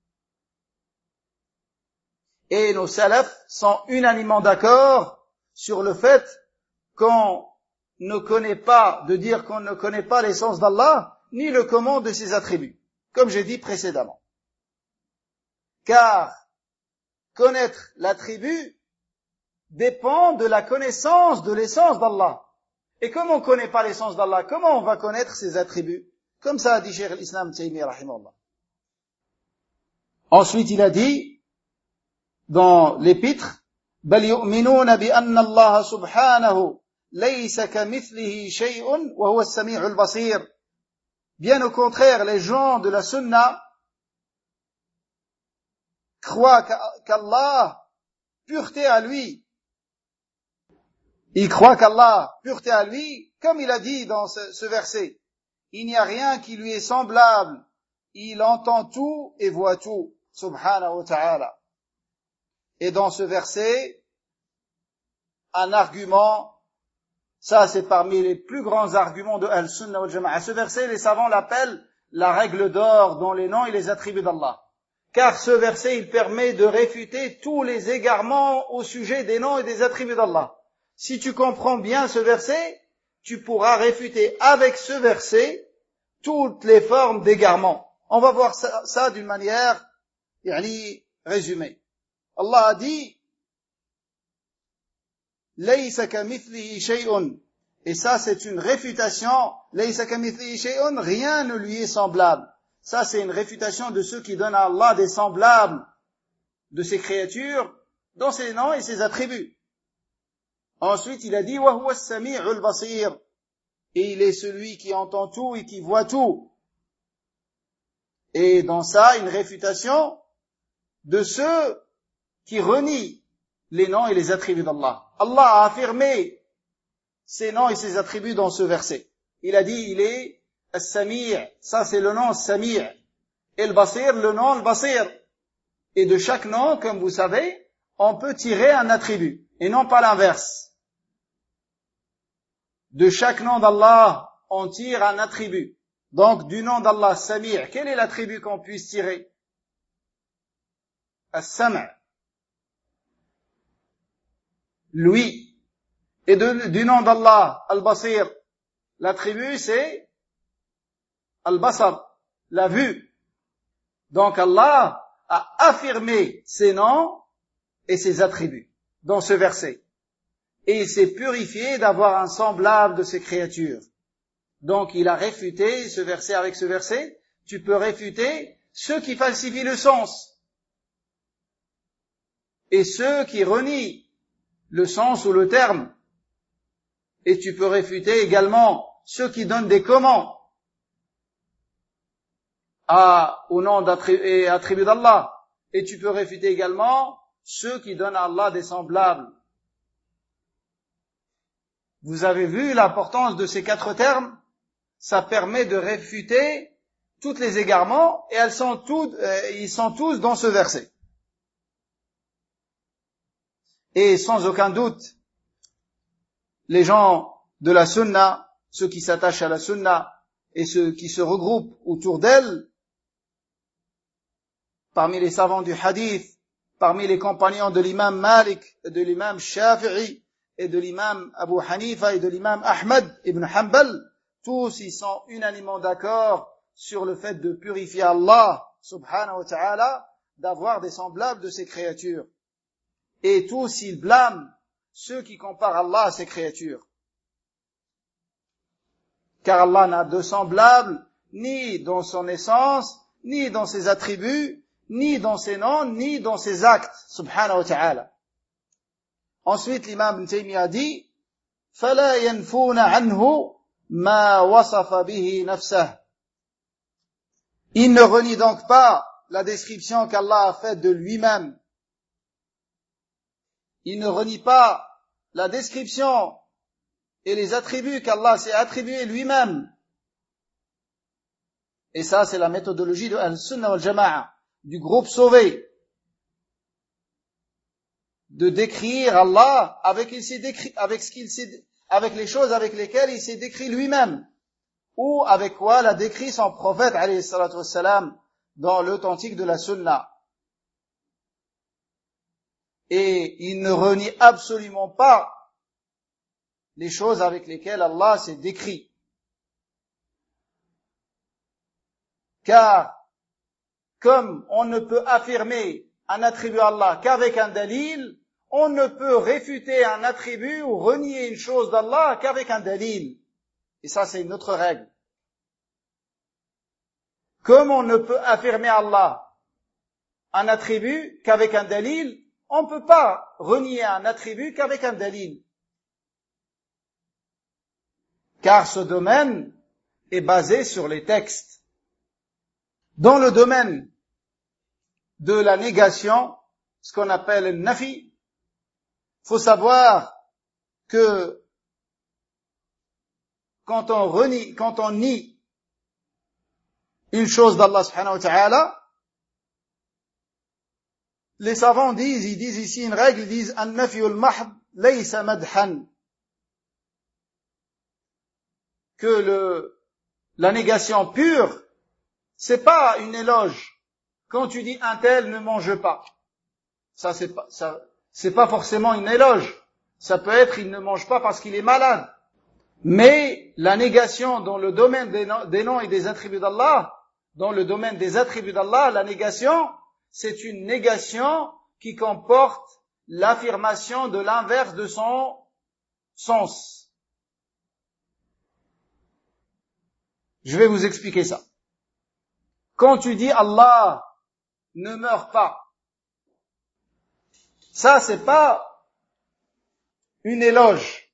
Et nos salafs sont unanimement d'accord sur le fait qu'on ne connaît pas, de dire qu'on ne connaît pas l'essence d'Allah, ni le comment de ses attributs, comme j'ai dit précédemment. Car connaître l'attribut dépend de la connaissance de l'essence d'Allah. Et comme on ne connaît pas l'essence d'Allah, comment on va connaître ses attributs? Comme ça a dit Cheikh l'Islam Taymiyyah rahimahullah. Ensuite il a dit dans l'épître بل يؤمنون بأن الله سبحانه ليس كمثله شيء وهو السميع البصير. Bien au contraire, les gens de la sunna croient qu'Allah, pureté à lui, ils croient qu'Allah, pureté à lui, comme il a dit dans ce, ce verset, il n'y a rien qui lui est semblable, il entend tout et voit tout, subhanahu wa ta'ala. Et dans ce verset, un argument, ça c'est parmi les plus grands arguments de Al-Sunnah wal Jama'a. Ce verset, les savants l'appellent la règle d'or dans les noms et les attributs d'Allah. Car ce verset, il permet de réfuter tous les égarements au sujet des noms et des attributs d'Allah. Si tu comprends bien ce verset, tu pourras réfuter avec ce verset toutes les formes d'égarement. On va voir ça, ça d'une manière yani, résumée. Allah a dit ليس كمثله شيء Et ça, c'est une réfutation. Laysa kamithlihi shay'un, rien ne lui est semblable. Ça, c'est une réfutation de ceux qui donnent à Allah des semblables de ses créatures, dans ses noms et ses attributs. Ensuite, il a dit, wa huwa as-sami'ul basir. Et il est celui qui entend tout et qui voit tout. Et dans ça, une réfutation de ceux qui renient les noms et les attributs d'Allah. Allah a affirmé ses noms et ses attributs dans ce verset. Il a dit, il est As-Sami', ça c'est le nom As-Sami', et le Basir, le nom Al-Basir. Et de chaque nom, comme vous savez, on peut tirer un attribut, et non pas l'inverse. De chaque nom d'Allah, on tire un attribut. Donc, du nom d'Allah, As-Sami', quel est l'attribut qu'on puisse tirer? As-Sam'. Lui. Et de, du nom d'Allah, Al-Basir, l'attribut c'est Al-Basar, la vue. Donc Allah a affirmé ses noms et ses attributs dans ce verset. Et il s'est purifié d'avoir un semblable de ses créatures. Donc il a réfuté ce verset avec ce verset. Tu peux réfuter ceux qui falsifient le sens et ceux qui renient le sens ou le terme. Et tu peux réfuter également ceux qui donnent des commandes à, au nom et attributs d'Allah. Et tu peux réfuter également ceux qui donnent à Allah des semblables. Vous avez vu l'importance de ces quatre termes? Ça permet de réfuter tous les égarements et elles sont toutes, euh, ils sont tous dans ce verset. Et sans aucun doute, les gens de la sunna, ceux qui s'attachent à la sunna et ceux qui se regroupent autour d'elle, parmi les savants du hadith, parmi les compagnons de l'imam Malik, de l'imam Shafi'i et de l'imam Abu Hanifa et de l'imam Ahmad ibn Hanbal, tous ils sont unanimement d'accord sur le fait de purifier Allah subhanahu wa ta'ala d'avoir des semblables de ses créatures. Et tous ils blâment ceux qui comparent Allah à ses créatures. Car Allah n'a de semblable ni dans son essence, ni dans ses attributs, ni dans ses noms, ni dans ses actes, subhanahu wa ta'ala. Ensuite, l'imam Ibn Taymiyyah a dit, فَلَا يَنْفُونَ عَنْهُ مَا وَصَفَ بِهِ نَفْسَهُ. Il ne renie donc pas la description qu'Allah a faite de lui-même. Il ne renie pas la description et les attributs qu'Allah s'est attribués lui-même. Et ça, c'est la méthodologie de Al-Sunnah wal-Jama'a, du groupe sauvé, de décrire Allah avec, il s'est décrit, avec, ce qu'il s'est, avec les choses avec lesquelles il s'est décrit lui-même, ou avec quoi l'a décrit son prophète, alayhi salatu wassalam, dans l'authentique de la Sunnah. Et il ne renie absolument pas les choses avec lesquelles Allah s'est décrit. Car, comme on ne peut affirmer un attribut à Allah qu'avec un dalil, on ne peut réfuter un attribut ou renier une chose d'Allah qu'avec un dalil. Et ça, c'est une autre règle. Comme on ne peut affirmer à Allah un attribut qu'avec un dalil, on ne peut pas renier un attribut qu'avec un dalil. Car ce domaine est basé sur les textes. Dans le domaine de la négation, ce qu'on appelle le nafi, faut savoir que quand on renie, quand on nie une chose d'Allah subhanahu wa ta'ala, les savants disent, ils disent ici une règle, ils disent an-nafyul mahd laysa madhan, que le, la négation pure, c'est pas une éloge. Quand tu dis un tel ne mange pas, ça c'est pas, ça, c'est pas forcément une éloge. Ça peut être il ne mange pas parce qu'il est malade. Mais la négation dans le domaine des noms, des noms et des attributs d'Allah, dans le domaine des attributs d'Allah, la négation, c'est une négation qui comporte l'affirmation de l'inverse de son sens. Je vais vous expliquer ça. Quand tu dis Allah ne meurt pas, ça c'est pas une éloge.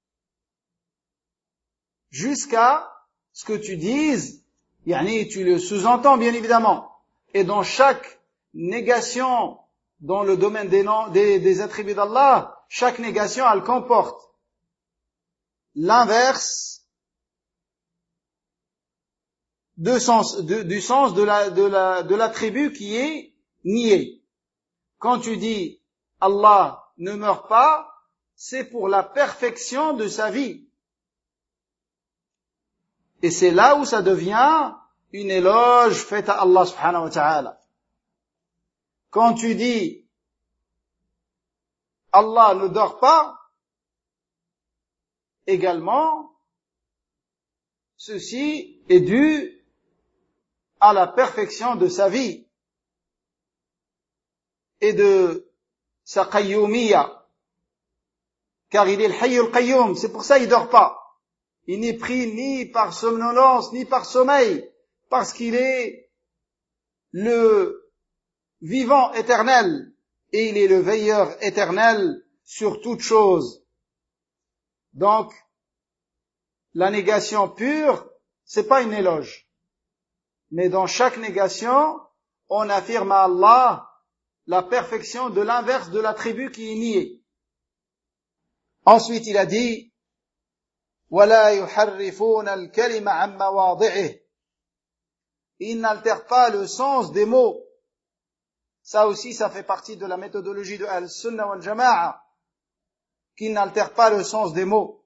Jusqu'à ce que tu dises, yani tu le sous-entends bien évidemment. Et dans chaque négation dans le domaine des, noms, des, des attributs d'Allah, chaque négation elle comporte l'inverse de sens, de, du sens de, la, de, la, de l'attribut qui est nié. Quand tu dis Allah ne meurt pas, c'est pour la perfection de sa vie. Et c'est là où ça devient une éloge faite à Allah subhanahu wa ta'ala. Quand tu dis Allah ne dort pas, également, ceci est dû à la perfection de sa vie et de sa qayyumiyya. Car il est le hayyul qayyum, c'est pour ça il dort pas. Il n'est pris ni par somnolence, ni par sommeil, parce qu'il est le vivant éternel, et il est le veilleur éternel sur toute chose. Donc, la négation pure, c'est pas une éloge. Mais dans chaque négation, on affirme à Allah la perfection de l'inverse de l'attribut qui est nié. Ensuite, il a dit, وَلَا يُحَرِّفُونَ الْكَلِمَ عَنْ مَوَاضِعِهِ. Ils n'altèrent pas le sens des mots. Ça aussi, ça fait partie de la méthodologie de Al-Sunnah wal Jama'a, qui n'altèrent pas le sens des mots.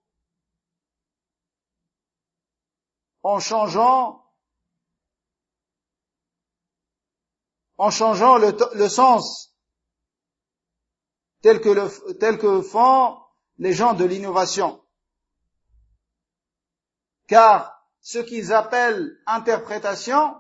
En changeant, en changeant le, le sens, tel que, le, tel que font les gens de l'innovation. Car ce qu'ils appellent interprétation,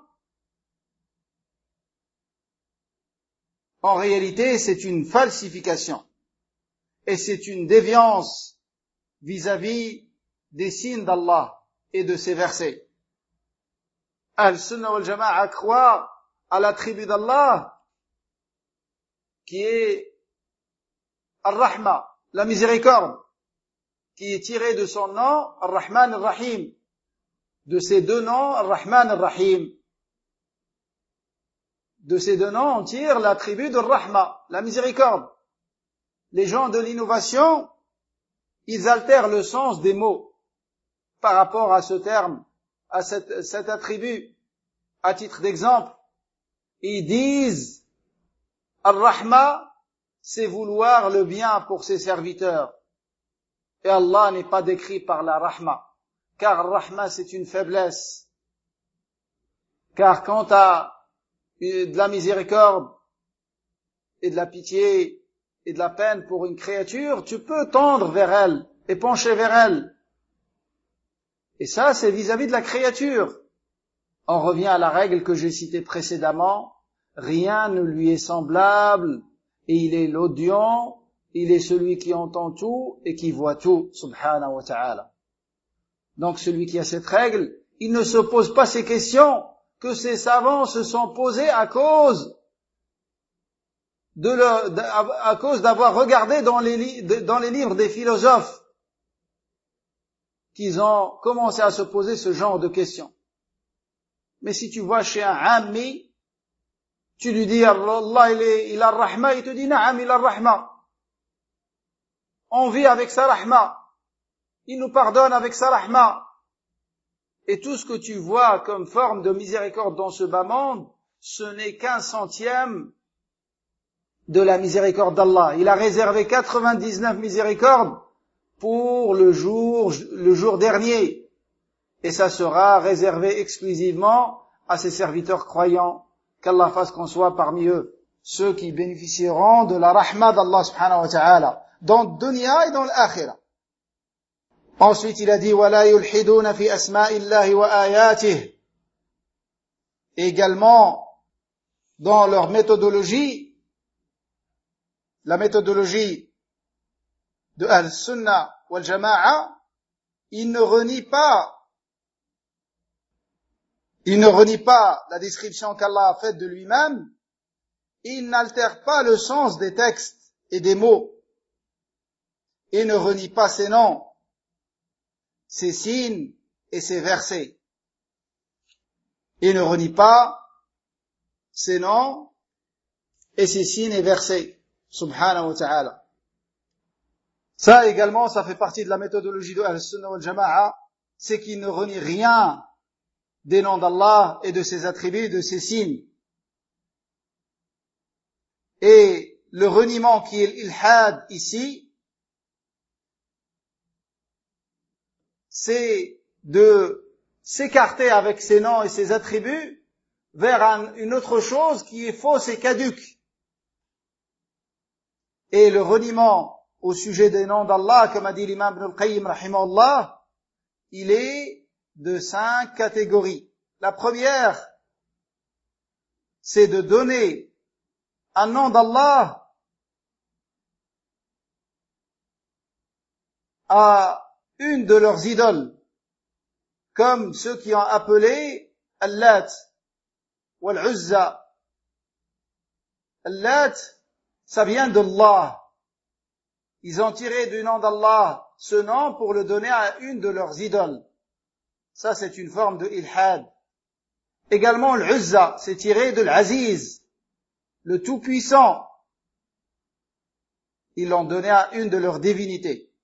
en réalité, c'est une falsification. Et c'est une déviance vis-à-vis des signes d'Allah et de ses versets. Al-Sunnah wal Jama'a croit à l'attribut d'Allah qui est Ar-Rahma, la miséricorde, qui est tiré de son nom Ar-Rahman Ar-Rahim, de ces deux noms Ar-Rahman Ar-Rahim. De ces deux noms on tire l'attribut de Rahma, la miséricorde. Les gens de l'innovation, ils altèrent le sens des mots par rapport à ce terme, à cet, cet attribut. À titre d'exemple, ils disent Ar-Rahma, c'est vouloir le bien pour ses serviteurs. Et Allah n'est pas décrit par la Rahma. Car Rahma, c'est une faiblesse. Car quant à de la miséricorde et de la pitié et de la peine pour une créature, tu peux tendre vers elle et pencher vers elle. Et ça, c'est vis-à-vis de la créature. On revient à la règle que j'ai citée précédemment. Rien ne lui est semblable et il est l'audient, il est celui qui entend tout et qui voit tout, subhanahu wa ta'ala. Donc celui qui a cette règle, il ne se pose pas ces questions que ces savants se sont posées à cause de le, à cause d'avoir regardé dans les, dans les livres des philosophes qu'ils ont commencé à se poser ce genre de questions. Mais si tu vois chez un ammi, tu lui dis Allah il, est, il a rahma, il te dit na'am il a rahma. On vit avec sa rahma. Il nous pardonne avec sa rahma. Et tout ce que tu vois comme forme de miséricorde dans ce bas monde, ce n'est qu'un centième de la miséricorde d'Allah. Il a réservé quatre-vingt-dix-neuf miséricordes pour le jour, le jour dernier. Et ça sera réservé exclusivement à ses serviteurs croyants. Qu'Allah fasse qu'on soit parmi eux, ceux qui bénéficieront de la rahma d'Allah subhanahu wa ta'ala, dans le dunya et dans l'akhirah. Ensuite, il a dit وَلَا يُلْحِدُونَ فِي أَسْمَاءِ اللَّهِ وَآيَاتِهِ. Également, dans leur méthodologie, la méthodologie de Al-Sunnah wal Jama'a, ils ne renient pas il ne renie pas la description qu'Allah a faite de lui-même, il n'altère pas le sens des textes et des mots, et ne renie pas ses noms, ses signes et ses versets. Il ne renie pas ses noms et ses signes et versets, subhanahu wa ta'ala. Ça également, ça fait partie de la méthodologie de Ahl-Sunnah wal Jama'a, c'est qu'il ne renie rien des noms d'Allah et de ses attributs, de ses signes. Et le reniement qui est l'ilhad ici, c'est de s'écarter avec ses noms et ses attributs vers un, une autre chose qui est fausse et caduque. Et le reniement au sujet des noms d'Allah, comme a dit l'imam Ibn al-Qayyim rahimahullah, il est de cinq catégories. La première, c'est de donner un nom d'Allah à une de leurs idoles, comme ceux qui ont appelé Al-Lat ou Al-Uzza. Al-Lat, ça vient d'Allah. Ils ont tiré du nom d'Allah ce nom pour le donner à une de leurs idoles. Ça, c'est une forme de ilhad. Également, l'Uzza, c'est tiré de l'Aziz, le Tout-Puissant. Ils l'ont donné à une de leurs divinités.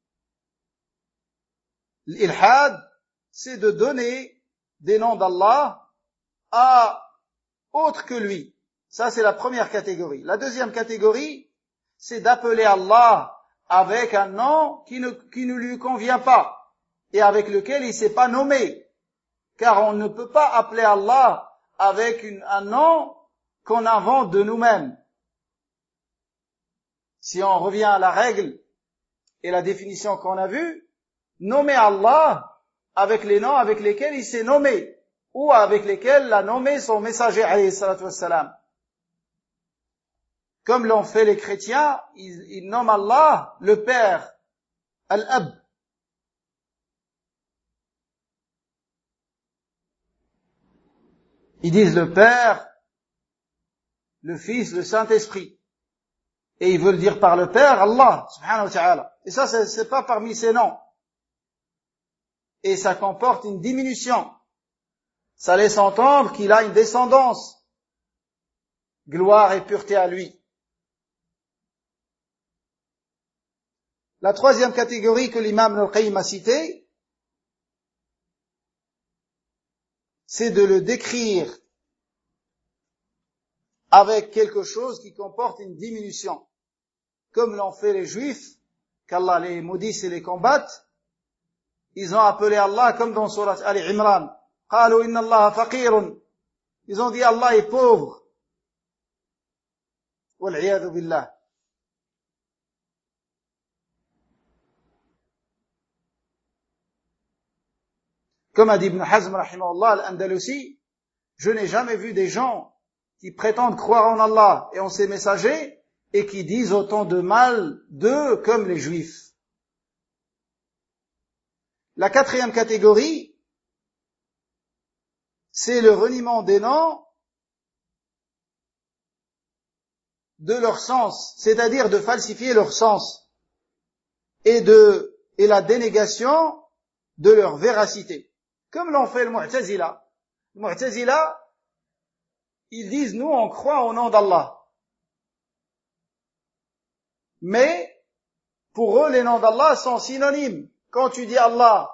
L'ilhad, c'est de donner des noms d'Allah à autre que lui. Ça, c'est la première catégorie. La deuxième catégorie, c'est d'appeler Allah avec un nom qui ne, qui ne lui convient pas et avec lequel il ne s'est pas nommé. Car on ne peut pas appeler Allah avec une, un nom qu'on invente de nous-mêmes. Si on revient à la règle et la définition qu'on a vue, nommer Allah avec les noms avec lesquels il s'est nommé ou avec lesquels l'a nommé son messager alayhi salatu wassalam. Comme l'ont fait les chrétiens, ils, ils nomment Allah le Père, Al-Ab. Ils disent le Père, le Fils, le Saint-Esprit. Et ils veulent dire par le Père, Allah, subhanahu wa ta'ala. Et ça, c'est, c'est pas parmi ces noms. Et ça comporte une diminution. Ça laisse entendre qu'il a une descendance. Gloire et pureté à lui. La troisième catégorie que l'imam Ibn al-Qayyim a citée, c'est de le décrire avec quelque chose qui comporte une diminution. Comme l'ont fait les Juifs, qu'Allah les maudisse et les combatte, ils ont appelé Allah comme dans Surat Ali Imran. قالوا إن الله فقير. Ils ont dit Allah est pauvre. والعياذ بالله. Comme a dit Ibn Hazm rahimahullah al-Andalusi, je n'ai jamais vu des gens qui prétendent croire en Allah et en ses messagers et qui disent autant de mal d'eux comme les Juifs. La quatrième catégorie, c'est le reniement des noms de leur sens, c'est-à-dire de falsifier leur sens et de et la dénégation de leur véracité. Comme l'ont fait le Mu'tazila. Le Mu'tazila, ils disent, nous, on croit au nom d'Allah. Mais, pour eux, les noms d'Allah sont synonymes. Quand tu dis Allah,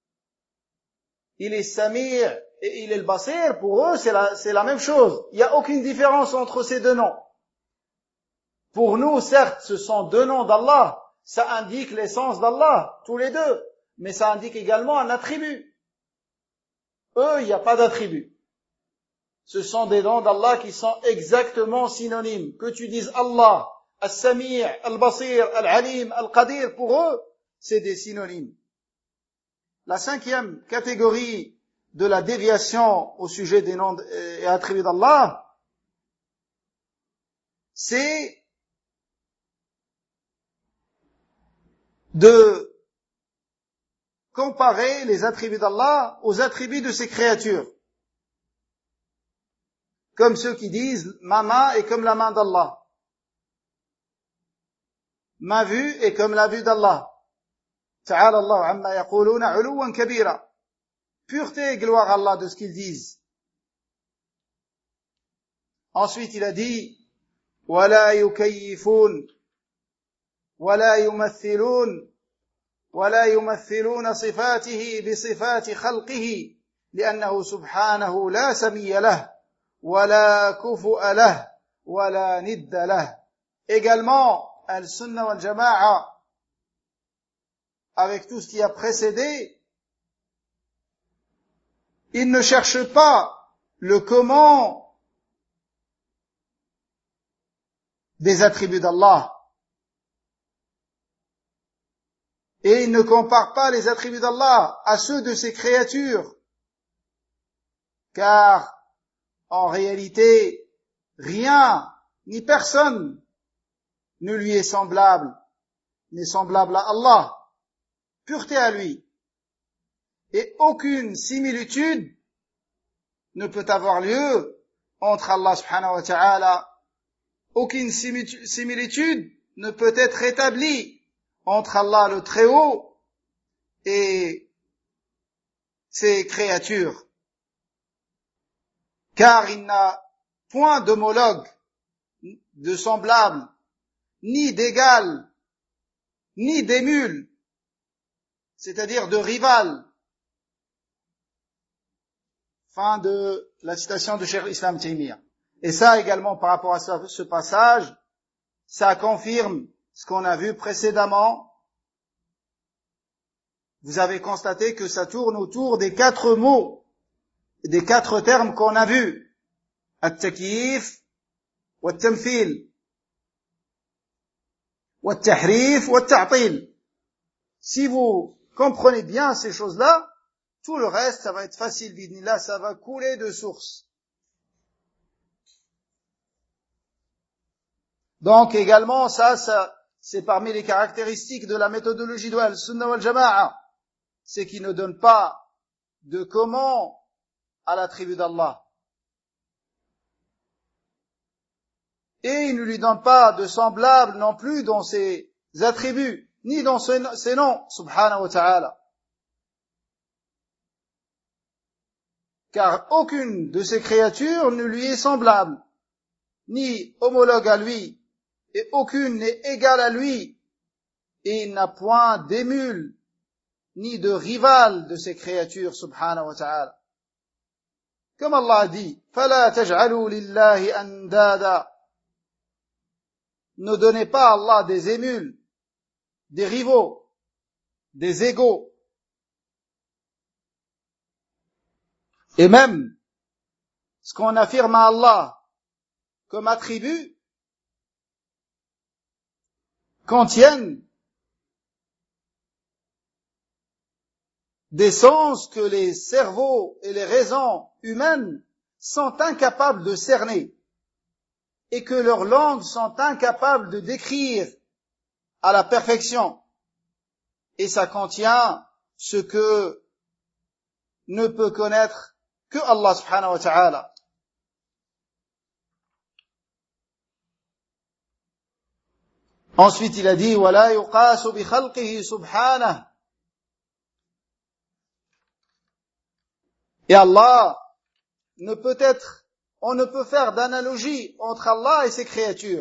il est Sami' et il est le Basir, pour eux, c'est la, c'est la même chose. Il n'y a aucune différence entre ces deux noms. Pour nous, certes, ce sont deux noms d'Allah. Ça indique l'essence d'Allah, tous les deux. Mais ça indique également un attribut. Eux, il n'y a pas d'attribut. Ce sont des noms d'Allah qui sont exactement synonymes. Que tu dises Allah, As-Sami', Al-Basir, Al-Alim, Al-Qadir, pour eux, c'est des synonymes. La cinquième catégorie de la déviation au sujet des noms et attributs d'Allah, c'est de comparer les attributs d'Allah aux attributs de ses créatures. comme ceux qui disent ma main est comme la main d'Allah, ma vue est comme la vue d'Allah. Ta'ala Allah amma yaquluna 'uluwan kabira. Pureté et gloire à Allah de ce qu'ils disent. Ensuite il a dit wala yukayyifun wala yumaththilun ولا يمثلون صفاته بصفات خلقه لأنه سبحانه لا سمي له ولا كفؤ له ولا ند له. Également, Al-Sunnah wal-Jama'a, avec tout ce qui a précédé, il ne cherche pas le comment des attributs d'Allah. Et il ne compare pas les attributs d'Allah à ceux de ses créatures, car en réalité, rien ni personne ne lui est semblable, n'est semblable à Allah, pureté à lui, et aucune similitude ne peut avoir lieu entre Allah subhanahu wa ta'ala, aucune similitude ne peut être établie entre Allah le Très-Haut et ses créatures, car il n'a point d'homologue, de semblable, ni d'égal, ni d'émule, c'est-à-dire de rival. Fin de la citation de Cheikh Islam Taymiyyah. Et ça également par rapport à ce passage, ça confirme ce qu'on a vu précédemment. Vous avez constaté que ça tourne autour des quatre mots, des quatre termes qu'on a vus. At-takyif, wat-tamthil, wat-tahrif, wat-ta'til. Si vous comprenez bien ces choses-là, tout le reste, ça va être facile, bidnillah, ça va couler de source. Donc également, ça, ça, c'est parmi les caractéristiques de la méthodologie de Al-Sunnah wal-Jama'a, c'est qu'il ne donne pas de comment à l'attribut d'Allah. Et il ne lui donne pas de semblable non plus dans ses attributs, ni dans ses noms, subhanahu wa ta'ala. Car aucune de ces créatures ne lui est semblable, ni homologue à lui, et aucune n'est égale à lui, et il n'a point d'émule, ni de rival de ces créatures, subhanahu wa ta'ala. Comme Allah a dit, فَلَا تَجْعَلُوا لِلَّهِ أَنْدَادًا. Ne donnez pas à Allah des émules, des rivaux, des égaux. Et même, ce qu'on affirme à Allah comme attribut, contiennent des sens que les cerveaux et les raisons humaines sont incapables de cerner et que leurs langues sont incapables de décrire à la perfection. Et ça contient ce que ne peut connaître que Allah subhanahu wa ta'ala. Ensuite, il a dit وَلَا يُقَاسُ بِخَلْقِهِ سُبْحَانَهُ. Et Allah ne peut être, on ne peut faire d'analogie entre Allah et ses créatures.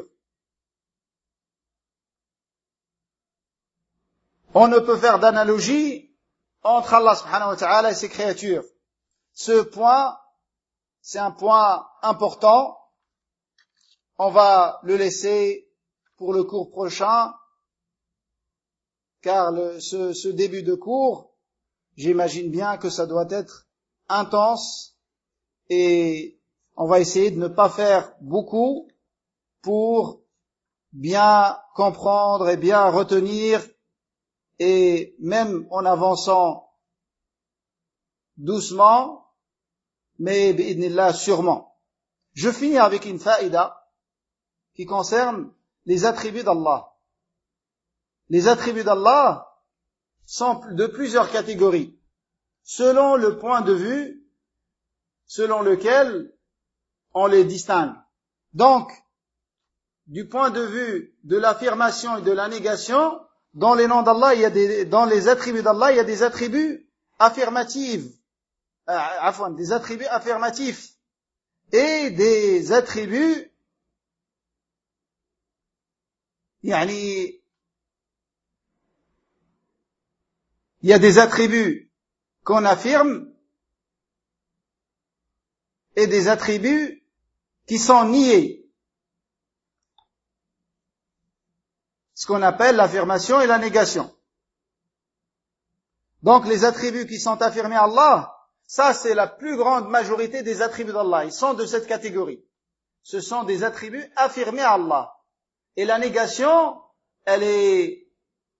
On ne peut faire d'analogie entre Allah subhanahu wa ta'ala et ses créatures. Ce point, c'est un point important. On va le laisser pour le cours prochain, car le, ce, ce début de cours, j'imagine bien que ça doit être intense, et on va essayer de ne pas faire beaucoup pour bien comprendre et bien retenir, et même en avançant doucement, mais bi'idhnillah sûrement. Je finis avec une faïda qui concerne les attributs d'Allah. Les attributs d'Allah sont de plusieurs catégories, selon le point de vue selon lequel on les distingue. Donc, du point de vue de l'affirmation et de la négation, dans les noms d'Allah, il y a des, dans les attributs d'Allah, il y a des attributs affirmatifs, euh, enfin, des attributs affirmatifs et des attributs, yani, il y a des attributs qu'on affirme et des attributs qui sont niés. Ce qu'on appelle l'affirmation et la négation. Donc les attributs qui sont affirmés à Allah, ça c'est la plus grande majorité des attributs d'Allah. Ils sont de cette catégorie. Ce sont des attributs affirmés à Allah. Et la négation, elle est,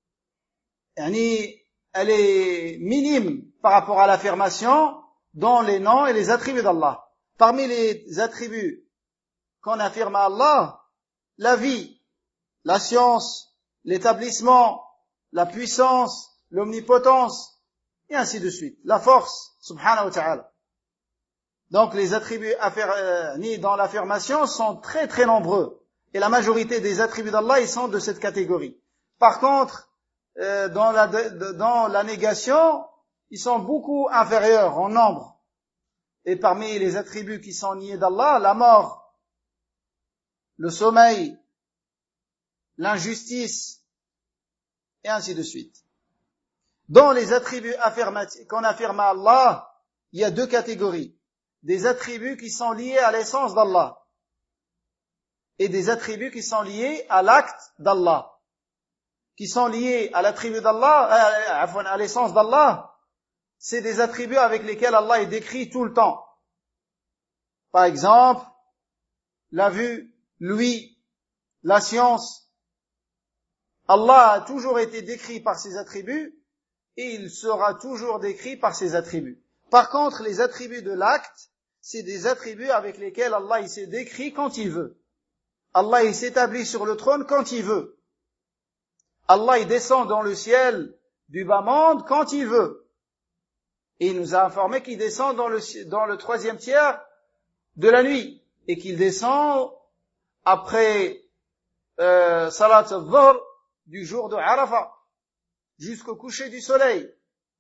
elle est minime par rapport à l'affirmation dans les noms et les attributs d'Allah. Parmi les attributs qu'on affirme à Allah, la vie, la science, l'établissement, la puissance, l'omnipotence, et ainsi de suite. La force, subhanahu wa ta'ala. Donc les attributs ni dans l'affirmation sont très très nombreux. Et la majorité des attributs d'Allah, ils sont de cette catégorie. Par contre, euh, dans, la, de, dans la négation, ils sont beaucoup inférieurs en nombre. Et parmi les attributs qui sont niés d'Allah, la mort, le sommeil, l'injustice, et ainsi de suite. Dans les attributs qu'on affirme à Allah, il y a deux catégories. Des attributs qui sont liés à l'essence d'Allah et des attributs qui sont liés à l'acte d'Allah. Qui sont liés à l'attribut d'Allah, à l'essence d'Allah, c'est des attributs avec lesquels Allah est décrit tout le temps. Par exemple, la vue, l'ouïe, la science. Allah a toujours été décrit par ses attributs et il sera toujours décrit par ses attributs. Par contre, les attributs de l'acte, c'est des attributs avec lesquels Allah il s'est décrit quand il veut. Allah il s'établit sur le trône quand il veut. Allah il descend dans le ciel du bas monde quand il veut. Et il nous a informé qu'il descend dans le, dans le troisième tiers de la nuit et qu'il descend après euh, Salat al-Dhuhr du jour de Arafat jusqu'au coucher du soleil.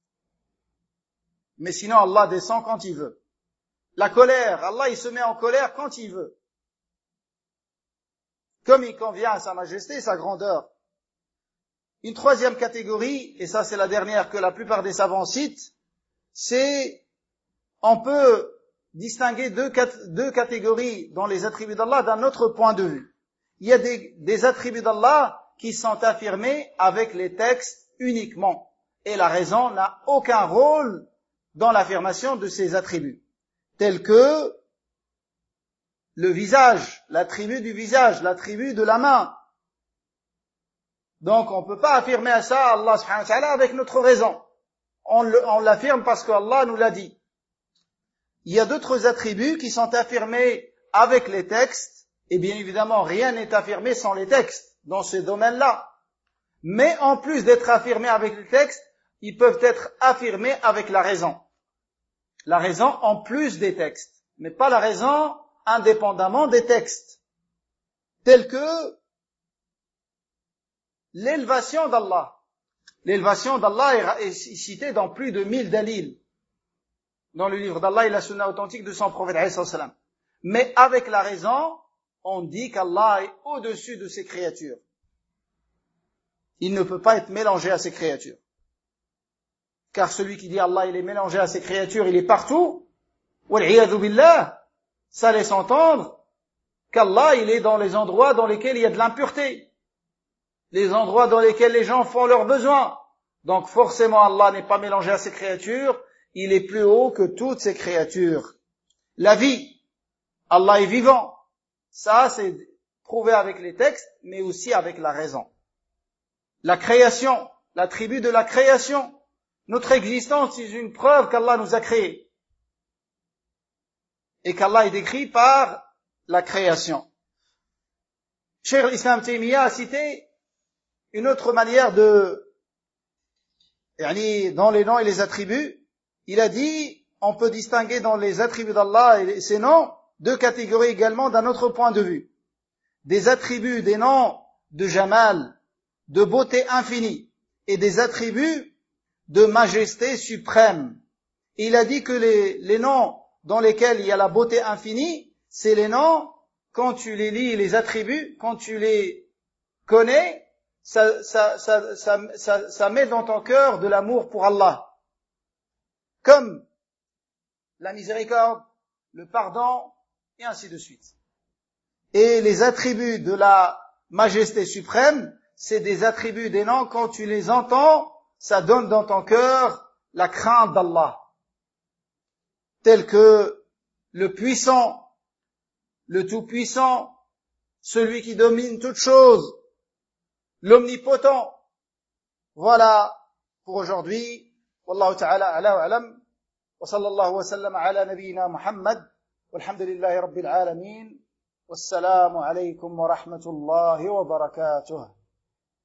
Mais sinon Allah descend quand il veut. La colère, Allah il se met en colère quand il veut. Comme il convient à sa majesté, sa grandeur. Une troisième catégorie, et ça c'est la dernière que la plupart des savants citent, c'est, on peut distinguer deux, deux catégories dans les attributs d'Allah d'un autre point de vue. Il y a des, des attributs d'Allah qui sont affirmés avec les textes uniquement. Et la raison n'a aucun rôle dans l'affirmation de ces attributs. Tels que le visage, l'attribut du visage, l'attribut de la main. Donc on ne peut pas affirmer à ça Allah subhanahu wa ta'ala avec notre raison. On, le, on l'affirme parce que Allah nous l'a dit. Il y a d'autres attributs qui sont affirmés avec les textes, et bien évidemment rien n'est affirmé sans les textes dans ce domaine-là. Mais en plus d'être affirmés avec les textes, ils peuvent être affirmés avec la raison. La raison en plus des textes, mais pas la raison indépendamment des textes. Tels que l'élévation d'Allah. L'élévation d'Allah est citée dans plus de mille dalils. Dans le livre d'Allah et la sunna authentique de son prophète alayhi salam. Mais avec la raison, on dit qu'Allah est au-dessus de ses créatures. Il ne peut pas être mélangé à ses créatures. Car celui qui dit Allah il est mélangé à ses créatures, il est partout. Wal-'iyadhu billah, ça laisse entendre qu'Allah il est dans les endroits dans lesquels il y a de l'impureté. Les endroits dans lesquels les gens font leurs besoins. Donc forcément Allah n'est pas mélangé à ses créatures, il est plus haut que toutes ses créatures. La vie, Allah est vivant. Ça c'est prouvé avec les textes, mais aussi avec la raison. La création, l'attribut de la création. Notre existence est une preuve qu'Allah nous a créés. Et qu'Allah est décrit par la création. Cheikh al-Islam Taymiyyah a cité une autre manière de, dans les noms et les attributs. Il a dit, on peut distinguer dans les attributs d'Allah et ses noms, deux catégories également d'un autre point de vue. Des attributs, des noms de Jamal, de beauté infinie, et des attributs de majesté suprême. Il a dit que les, les noms dans lesquels il y a la beauté infinie, c'est les noms, quand tu les lis, les attributs, quand tu les connais, ça, ça, ça, ça, ça, ça met dans ton cœur de l'amour pour Allah. Comme la miséricorde, le pardon, et ainsi de suite. Et les attributs de la majesté suprême, c'est des attributs des noms, quand tu les entends, ça donne dans ton cœur la crainte d'Allah. Tel que le puissant, le tout-puissant, celui qui domine toutes choses, l'omnipotent. Voilà pour aujourd'hui. Wallahu ta'ala a'la wa a'lam. Wa sallallahu wa sallam ala nabiyyina Muhammad. Walhamdulillahi rabbil alamin. Wassalamu alaykum wa rahmatullahi wa barakatuh.